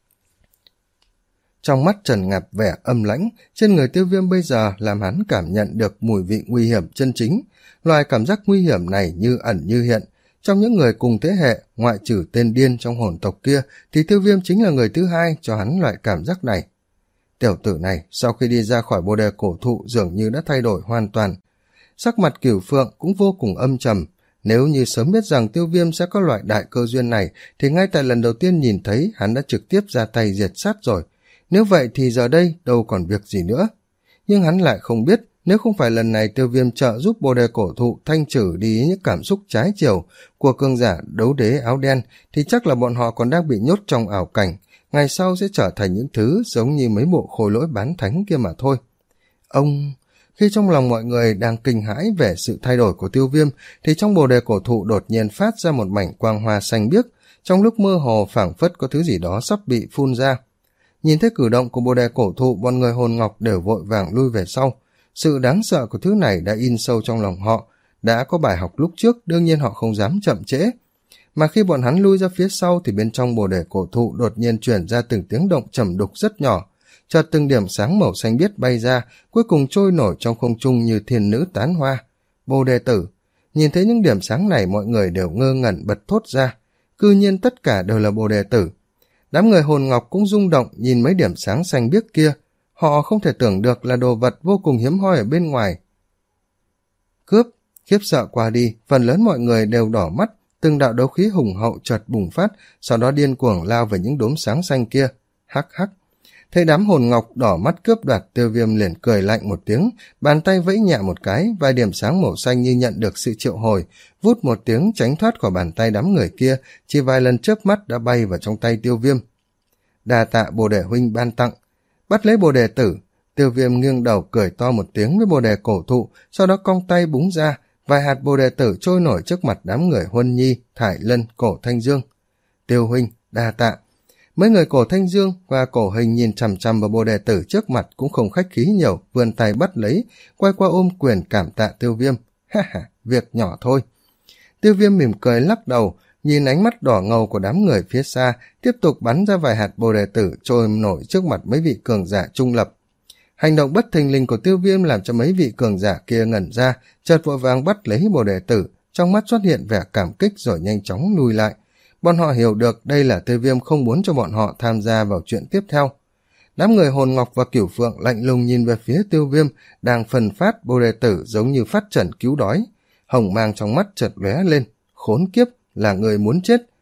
Trong mắt tràn ngập vẻ âm lãnh, trên người Tiêu Viêm bây giờ làm hắn cảm nhận được mùi vị nguy hiểm chân chính. Loại cảm giác nguy hiểm này như ẩn như hiện. Trong những người cùng thế hệ, ngoại trừ tên điên trong hồn tộc kia, thì Tiêu Viêm chính là người thứ hai cho hắn loại cảm giác này. Tiểu tử này, sau khi đi ra khỏi bồ đề cổ thụ dường như đã thay đổi hoàn toàn. Sắc mặt Cửu Phượng cũng vô cùng âm trầm. Nếu như sớm biết rằng Tiêu Viêm sẽ có loại đại cơ duyên này, thì ngay tại lần đầu tiên nhìn thấy hắn đã trực tiếp ra tay diệt sát rồi. Nếu vậy thì giờ đây đâu còn việc gì nữa. Nhưng hắn lại không biết, nếu không phải lần này Tiêu Viêm trợ giúp bồ đề cổ thụ thanh trừ đi những cảm xúc trái chiều của cường giả đấu đế áo đen, thì chắc là bọn họ còn đang bị nhốt trong ảo cảnh, ngày sau sẽ trở thành những thứ giống như mấy bộ khôi lỗi bán thánh kia mà thôi. Ông... Khi trong lòng mọi người đang kinh hãi về sự thay đổi của Tiêu Viêm, thì trong bồ đề cổ thụ đột nhiên phát ra một mảnh quang hoa xanh biếc, trong lúc mơ hồ phảng phất có thứ gì đó sắp bị phun ra. Nhìn thấy cử động của bồ đề cổ thụ, bọn người Hồn Ngọc đều vội vàng lui về sau. Sự đáng sợ của thứ này đã in sâu trong lòng họ, đã có bài học lúc trước, đương nhiên họ không dám chậm trễ. Mà khi bọn hắn lui ra phía sau thì bên trong bồ đề cổ thụ đột nhiên truyền ra từng tiếng động trầm đục rất nhỏ. Chợt từng điểm sáng màu xanh biếc bay ra, cuối cùng trôi nổi trong không trung như thiên nữ tán hoa. Bồ đề tử. Nhìn thấy những điểm sáng này, mọi người đều ngơ ngẩn bật thốt ra. Cư nhiên tất cả đều là bồ đề tử. Đám người Hồn Ngọc cũng rung động nhìn mấy điểm sáng xanh biếc kia. Họ không thể tưởng được là đồ vật vô cùng hiếm hoi ở bên ngoài. Cướp. Khiếp sợ qua đi, phần lớn mọi người đều đỏ mắt. Từng đạo đấu khí hùng hậu chợt bùng phát, sau đó điên cuồng lao về những đốm sáng xanh kia. Hắc hắc. Thấy đám Hồn Ngọc đỏ mắt cướp đoạt, Tiêu Viêm liền cười lạnh một tiếng, bàn tay vẫy nhẹ một cái, vài điểm sáng màu xanh như nhận được sự triệu hồi, vút một tiếng tránh thoát khỏi bàn tay đám người kia, chỉ vài lần chớp mắt đã bay vào trong tay Tiêu Viêm. Đa tạ bồ đề huynh ban tặng. Bắt lấy bồ đề tử, Tiêu Viêm nghiêng đầu cười to một tiếng với bồ đề cổ thụ, sau đó cong tay búng ra, vài hạt bồ đề tử trôi nổi trước mặt đám người Huân Nhi, Thải Lân, Cổ Thanh Dương. Tiêu huynh, đa tạ. Mấy người Cổ Thanh Dương và Cổ Hình nhìn chằm chằm vào bồ đề tử trước mặt cũng không khách khí nhiều, vươn tay bắt lấy, quay qua ôm quyền cảm tạ Tiêu Viêm. Ha ha, việc nhỏ thôi. Tiêu Viêm mỉm cười lắc đầu, nhìn ánh mắt đỏ ngầu của đám người phía xa, tiếp tục bắn ra vài hạt bồ đề tử trôi nổi trước mặt mấy vị cường giả trung lập. Hành động bất thình lình của Tiêu Viêm làm cho mấy vị cường giả kia ngẩn ra, chợt vội vàng bắt lấy bồ đề tử, trong mắt xuất hiện vẻ cảm kích rồi nhanh chóng lùi lại. Bọn họ hiểu được đây là Tiêu Viêm không muốn cho bọn họ tham gia vào chuyện tiếp theo. Đám người Hồn Ngọc và Cửu Phượng lạnh lùng nhìn về phía Tiêu Viêm đang phân phát bồ đề tử giống như phát trần cứu đói. Hồng mang trong mắt chợt lóe lên, khốn kiếp, là người muốn chết.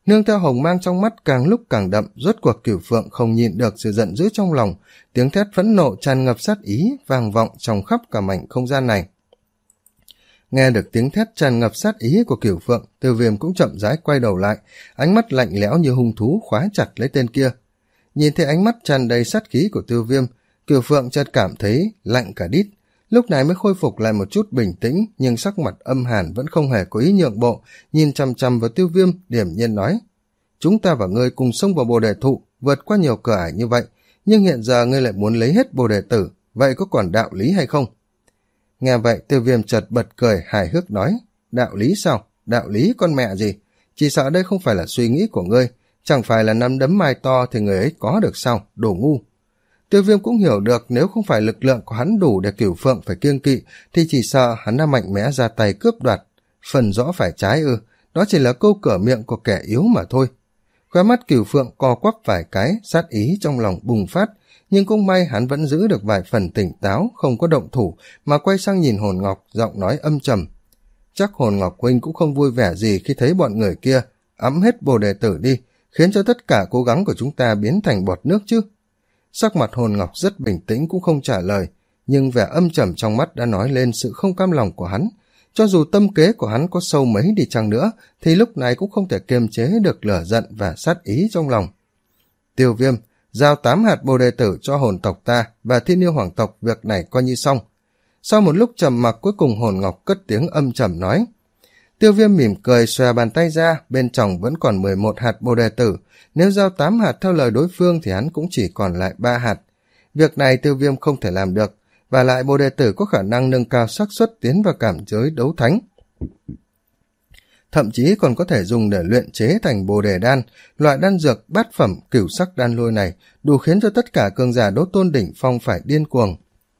Nương theo hồng mang trong mắt càng lúc càng đậm, rốt cuộc Cửu Phượng không nhịn được sự giận dữ trong lòng, tiếng thét phẫn nộ tràn ngập sát ý vang vọng trong khắp cả mảnh không gian này. Nghe được tiếng thét tràn ngập sát ý của Cửu Phượng, Tiêu Viêm cũng chậm rãi quay đầu lại, ánh mắt lạnh lẽo như hung thú khóa chặt lấy tên kia. Nhìn thấy ánh mắt tràn đầy sát khí của Tiêu Viêm, Cửu Phượng chợt cảm thấy lạnh cả đít, lúc này mới khôi phục lại một chút bình tĩnh, nhưng sắc mặt âm hàn vẫn không hề có ý nhượng bộ, nhìn chằm chằm vào Tiêu Viêm, điềm nhiên nói: chúng ta và ngươi cùng xông vào bồ đề thụ, vượt qua nhiều cửa ải như vậy, nhưng hiện giờ ngươi lại muốn lấy hết bồ đề tử, vậy có còn đạo lý hay không? Nghe vậy, Tiêu Viêm chợt bật cười hài hước nói: đạo lý sao? Đạo lý con mẹ gì? Chỉ sợ đây không phải là suy nghĩ của ngươi, chẳng phải là nắm đấm mai to thì người ấy có được sao? Đồ ngu! Tiêu Viêm cũng hiểu được nếu không phải lực lượng của hắn đủ để Cửu Phượng phải kiêng kỵ, thì chỉ sợ hắn đã mạnh mẽ ra tay cướp đoạt. Phần rõ phải trái ư, đó chỉ là câu cửa miệng của kẻ yếu mà thôi. Khóe mắt Cửu Phượng co quắp vài cái, sát ý trong lòng bùng phát, nhưng cũng may hắn vẫn giữ được vài phần tỉnh táo, không có động thủ, mà quay sang nhìn Hồn Ngọc, giọng nói âm trầm: chắc Hồn Ngọc huynh cũng không vui vẻ gì khi thấy bọn người kia ẵm hết bồ đề tử đi, khiến cho tất cả cố gắng của chúng ta biến thành bọt nước chứ? Sắc mặt Hồn Ngọc rất bình tĩnh cũng không trả lời, nhưng vẻ âm trầm trong mắt đã nói lên sự không cam lòng của hắn. Cho dù tâm kế của hắn có sâu mấy đi chăng nữa, thì lúc này cũng không thể kiềm chế được lửa giận và sát ý trong lòng. Tiêu Viêm, giao tám hạt bồ đề tử cho hồn tộc ta và Thiên Yêu Hoàng tộc, việc này coi như xong. Sau một lúc trầm mặc, cuối cùng Hồn Ngọc cất tiếng âm trầm nói. Tiêu Viêm mỉm cười xòe bàn tay ra, bên trong vẫn còn mười một hạt bồ đề tử, nếu giao tám hạt theo lời đối phương thì hắn cũng chỉ còn lại ba hạt. Việc này Tiêu Viêm không thể làm được, và lại bồ đề tử có khả năng nâng cao xác suất tiến vào cảm giới đấu thánh. Thậm chí còn có thể dùng để luyện chế thành bồ đề đan, loại đan dược bát phẩm cửu sắc đan lôi này đủ khiến cho tất cả cường giả đấu tôn đỉnh phong phải điên cuồng.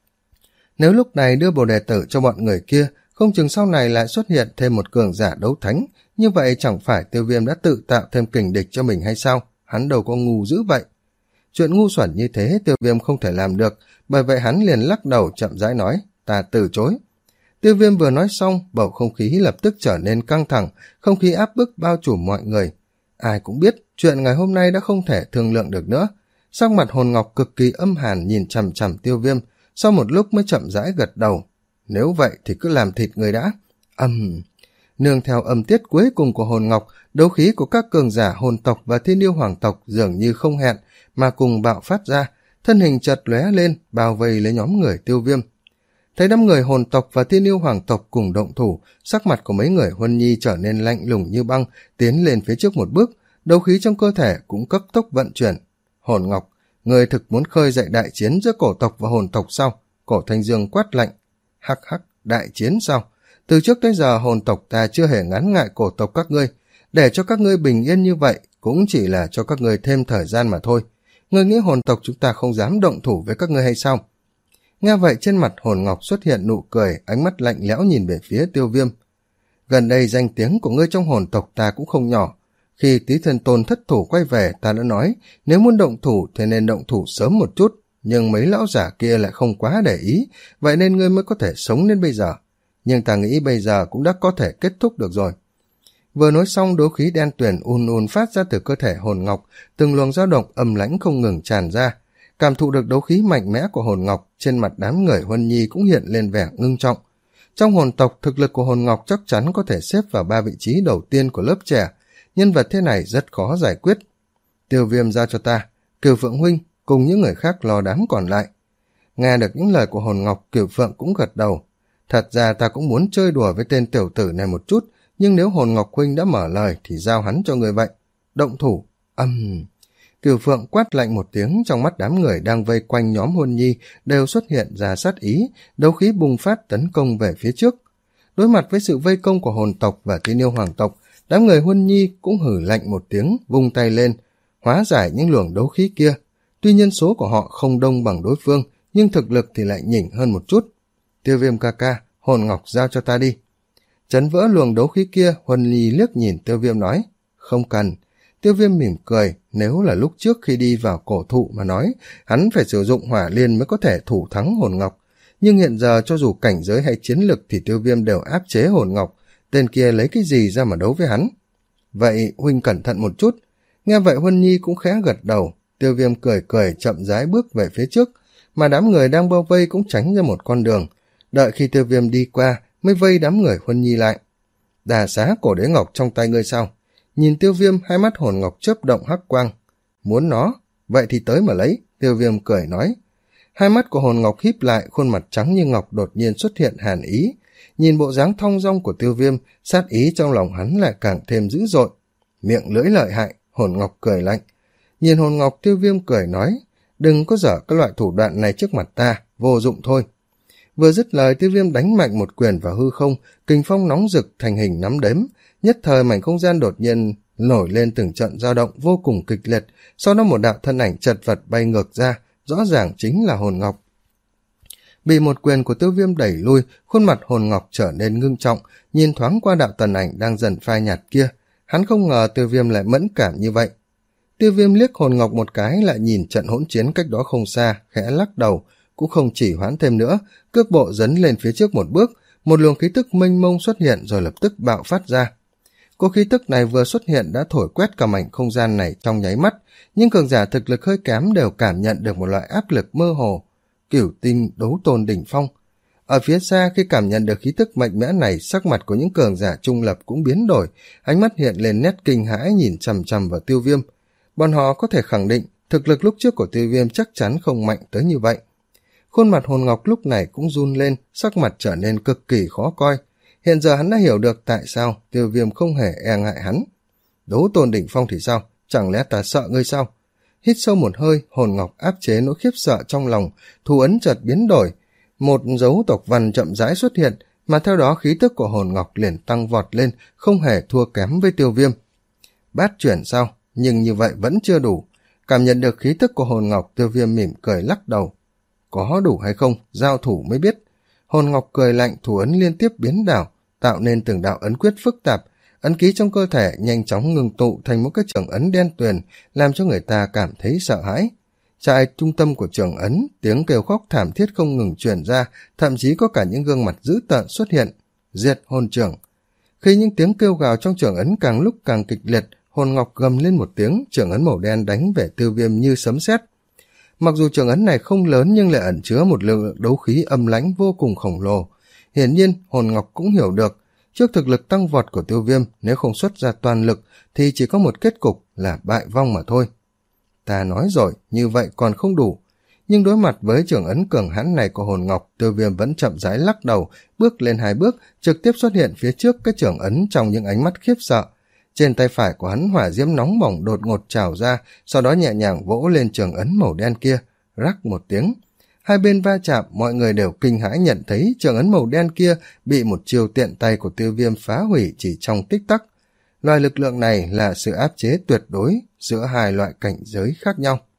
Nếu lúc này đưa bồ đề tử cho bọn người kia, không chừng sau này lại xuất hiện thêm một cường giả đấu thánh, như vậy chẳng phải Tiêu Viêm đã tự tạo thêm kình địch cho mình hay sao? Hắn đâu có ngu dữ vậy. Chuyện ngu xuẩn như thế Tiêu Viêm không thể làm được, bởi vậy hắn liền lắc đầu chậm rãi nói: ta từ chối. Tiêu Viêm vừa nói xong, bầu không khí lập tức trở nên căng thẳng, không khí áp bức bao trùm mọi người. Ai cũng biết chuyện ngày hôm nay đã không thể thương lượng được nữa. Sắc mặt Hồn Ngọc cực kỳ âm hàn nhìn chằm chằm Tiêu Viêm, sau một lúc mới chậm rãi gật đầu. Nếu vậy thì cứ làm thịt người đã. Âm... Nương theo âm tiết cuối cùng của Hồn Ngọc, đấu khí của các cường giả hồn tộc và Thiên Yêu Hoàng tộc dường như không hẹn mà cùng bạo phát ra, thân hình chợt lóe lên, bao vây lấy nhóm người Tiêu Viêm. Thấy đám người hồn tộc và Thiên Yêu Hoàng tộc cùng động thủ, sắc mặt của mấy người Huân Nhi trở nên lạnh lùng như băng, tiến lên phía trước một bước, đấu khí trong cơ thể cũng cấp tốc vận chuyển. Hồn Ngọc, người thực muốn khơi dậy đại chiến giữa cổ tộc và hồn tộc sao? Cổ Thanh Dương quát lạnh. Hắc hắc, đại chiến sao? Từ trước tới giờ hồn tộc ta chưa hề ngán ngại cổ tộc các ngươi, để cho các ngươi bình yên như vậy cũng chỉ là cho các ngươi thêm thời gian mà thôi. Ngươi nghĩ hồn tộc chúng ta không dám động thủ với các ngươi hay sao? Nghe vậy trên mặt Hồn Ngọc xuất hiện nụ cười, ánh mắt lạnh lẽo nhìn về phía Tiêu Viêm. Gần đây danh tiếng của ngươi trong hồn tộc ta cũng không nhỏ. Khi Tí Thiên Tôn thất thủ quay về, ta đã nói nếu muốn động thủ thì nên động thủ sớm một chút, nhưng mấy lão giả kia lại không quá để ý, vậy nên ngươi mới có thể sống đến bây giờ. Nhưng ta nghĩ bây giờ cũng đã có thể kết thúc được rồi. Vừa nói xong, đấu khí đen tuyền un un phát ra từ cơ thể Hồn Ngọc, từng luồng dao động âm lãnh không ngừng tràn ra. Cảm thụ được đấu khí mạnh mẽ của Hồn Ngọc, trên mặt đám người Huân Nhi cũng hiện lên vẻ ngưng trọng. Trong hồn tộc, thực lực của Hồn Ngọc chắc chắn có thể xếp vào ba vị trí đầu tiên của lớp trẻ. Nhân vật thế này rất khó giải quyết. Tiêu Viêm giao cho ta, Cửu Phượng huynh cùng những người khác lo đám còn lại. Nghe được những lời của Hồn Ngọc, Cửu Phượng cũng gật đầu. Thật ra ta cũng muốn chơi đùa với tên tiểu tử này một chút, nhưng nếu Hồn Ngọc huynh đã mở lời thì giao hắn cho người vậy. Động thủ. Âm... Uhm. Cửu Phượng quát lạnh một tiếng, trong mắt đám người đang vây quanh nhóm Huân Nhi đều xuất hiện ra sát ý, đấu khí bùng phát tấn công về phía trước. Đối mặt với sự vây công của hồn tộc và Thiên Yêu Hoàng tộc, đám người Huân Nhi cũng hử lạnh một tiếng, vung tay lên, hóa giải những luồng đấu khí kia. Tuy nhân số của họ không đông bằng đối phương, nhưng thực lực thì lại nhỉnh hơn một chút. Tiêu Viêm ca ca, Hồn Ngọc giao cho ta đi. Chấn vỡ luồng đấu khí kia, Huân Nhi liếc nhìn Tiêu Viêm nói, không cần. Tiêu Viêm mỉm cười, nếu là lúc trước khi đi vào cổ thụ mà nói, hắn phải sử dụng hỏa liên mới có thể thủ thắng Hồn Ngọc. Nhưng hiện giờ cho dù cảnh giới hay chiến lực thì Tiêu Viêm đều áp chế Hồn Ngọc, tên kia lấy cái gì ra mà đấu với hắn. vậy huynh cẩn thận một chút. Nghe vậy Huân Nhi cũng khẽ gật đầu. Tiêu Viêm cười cười chậm rãi bước về phía trước, mà đám người đang bao vây cũng tránh ra một con đường. Đợi khi Tiêu Viêm đi qua mới vây đám người Huân Nhi lại. Đà xá cổ đế ngọc trong tay ngươi sao? Nhìn Tiêu Viêm, hai mắt hồn ngọc chớp động hắc quang. Muốn nó? Vậy thì tới mà lấy. Tiêu Viêm cười nói. Hai mắt của hồn ngọc híp lại, khuôn mặt trắng như ngọc đột nhiên xuất hiện hàn ý. Nhìn bộ dáng thong dong của Tiêu Viêm, sát ý trong lòng hắn lại càng thêm dữ dội. Miệng lưỡi lợi hại, hồn ngọc cười lạnh. Nhìn hồn ngọc, Tiêu Viêm cười nói. Đừng có dở các loại thủ đoạn này trước mặt ta, vô dụng thôi. Vừa dứt lời, Tiêu Viêm đánh mạnh một quyền vào hư không, kình phong nóng rực thành hình nắm đếm. Nhất thời mảnh không gian đột nhiên nổi lên từng trận dao động vô cùng kịch liệt, sau đó một đạo thân ảnh chật vật bay ngược ra, rõ ràng chính là hồn ngọc. Bị một quyền của Tiêu Viêm đẩy lui, khuôn mặt hồn ngọc trở nên ngưng trọng, nhìn thoáng qua đạo tần ảnh đang dần phai nhạt kia. Hắn không ngờ Tiêu Viêm lại mẫn cảm như vậy. Tiêu Viêm liếc hồn ngọc một cái, lại nhìn trận hỗn chiến cách đó không xa, khẽ lắc đầu, cũng không chỉ hoãn thêm nữa, cước bộ dấn lên phía trước một bước, một luồng khí tức mênh mông xuất hiện rồi lập tức bạo phát ra. Cô khí tức này vừa xuất hiện đã thổi quét cả mảnh không gian này trong nháy mắt, nhưng cường giả thực lực hơi kém đều cảm nhận được một loại áp lực mơ hồ. Cửu tinh đấu tôn đỉnh phong. Ở phía xa, khi cảm nhận được khí tức mạnh mẽ này, sắc mặt của những cường giả trung lập cũng biến đổi, ánh mắt hiện lên nét kinh hãi nhìn chằm chằm vào Tiêu Viêm. Bọn họ có thể khẳng định thực lực lúc trước của Tiêu Viêm chắc chắn không mạnh tới như vậy. Khuôn mặt hồn ngọc lúc này cũng run lên, sắc mặt trở nên cực kỳ khó coi. Hiện giờ hắn đã hiểu được tại sao Tiêu Viêm không hề e ngại hắn. Đấu tôn đỉnh phong thì sao? Chẳng lẽ ta sợ ngươi sao? Hít sâu một hơi, hồn ngọc áp chế nỗi khiếp sợ trong lòng, thủ ấn chợt biến đổi. Một dấu tộc văn chậm rãi xuất hiện, mà theo đó khí tức của hồn ngọc liền tăng vọt lên, không hề thua kém với Tiêu Viêm. Bát chuyển sao? Nhưng như vậy vẫn chưa đủ. Cảm nhận được khí tức của hồn ngọc, Tiêu Viêm mỉm cười lắc đầu. Có đủ hay không, giao thủ mới biết. Hồn ngọc cười lạnh, thủ ấn liên tiếp biến đảo, tạo nên từng đạo ấn quyết phức tạp. Ấn ký trong cơ thể nhanh chóng ngừng tụ thành một cái trường ấn đen tuyền, làm cho người ta cảm thấy sợ hãi. Tại trung tâm của trường ấn, tiếng kêu khóc thảm thiết không ngừng truyền ra, thậm chí có cả những gương mặt dữ tợn xuất hiện. Diệt hồn trường. Khi những tiếng kêu gào trong trường ấn càng lúc càng kịch liệt, hồn ngọc gầm lên một tiếng, trường ấn màu đen đánh về Tiêu Viêm như sấm sét. Mặc dù trường ấn này không lớn nhưng lại ẩn chứa một lượng đấu khí âm lãnh vô cùng khổng lồ. Hiển nhiên, hồn ngọc cũng hiểu được, trước thực lực tăng vọt của Tiêu Viêm, nếu không xuất ra toàn lực thì chỉ có một kết cục là bại vong mà thôi. Ta nói rồi, như vậy còn không đủ. Nhưng đối mặt với trường ấn cường hãn này của hồn ngọc, Tiêu Viêm vẫn chậm rãi lắc đầu, bước lên hai bước, trực tiếp xuất hiện phía trước cái trường ấn trong những ánh mắt khiếp sợ. Trên tay phải của hắn hỏa diễm nóng bỏng đột ngột trào ra, sau đó nhẹ nhàng vỗ lên trường ấn màu đen kia, rắc một tiếng. Hai bên va chạm, mọi người đều kinh hãi nhận thấy trường ấn màu đen kia bị một chiêu tiện tay của Tiêu Viêm phá hủy chỉ trong tích tắc. Loại lực lượng này là sự áp chế tuyệt đối giữa hai loại cảnh giới khác nhau.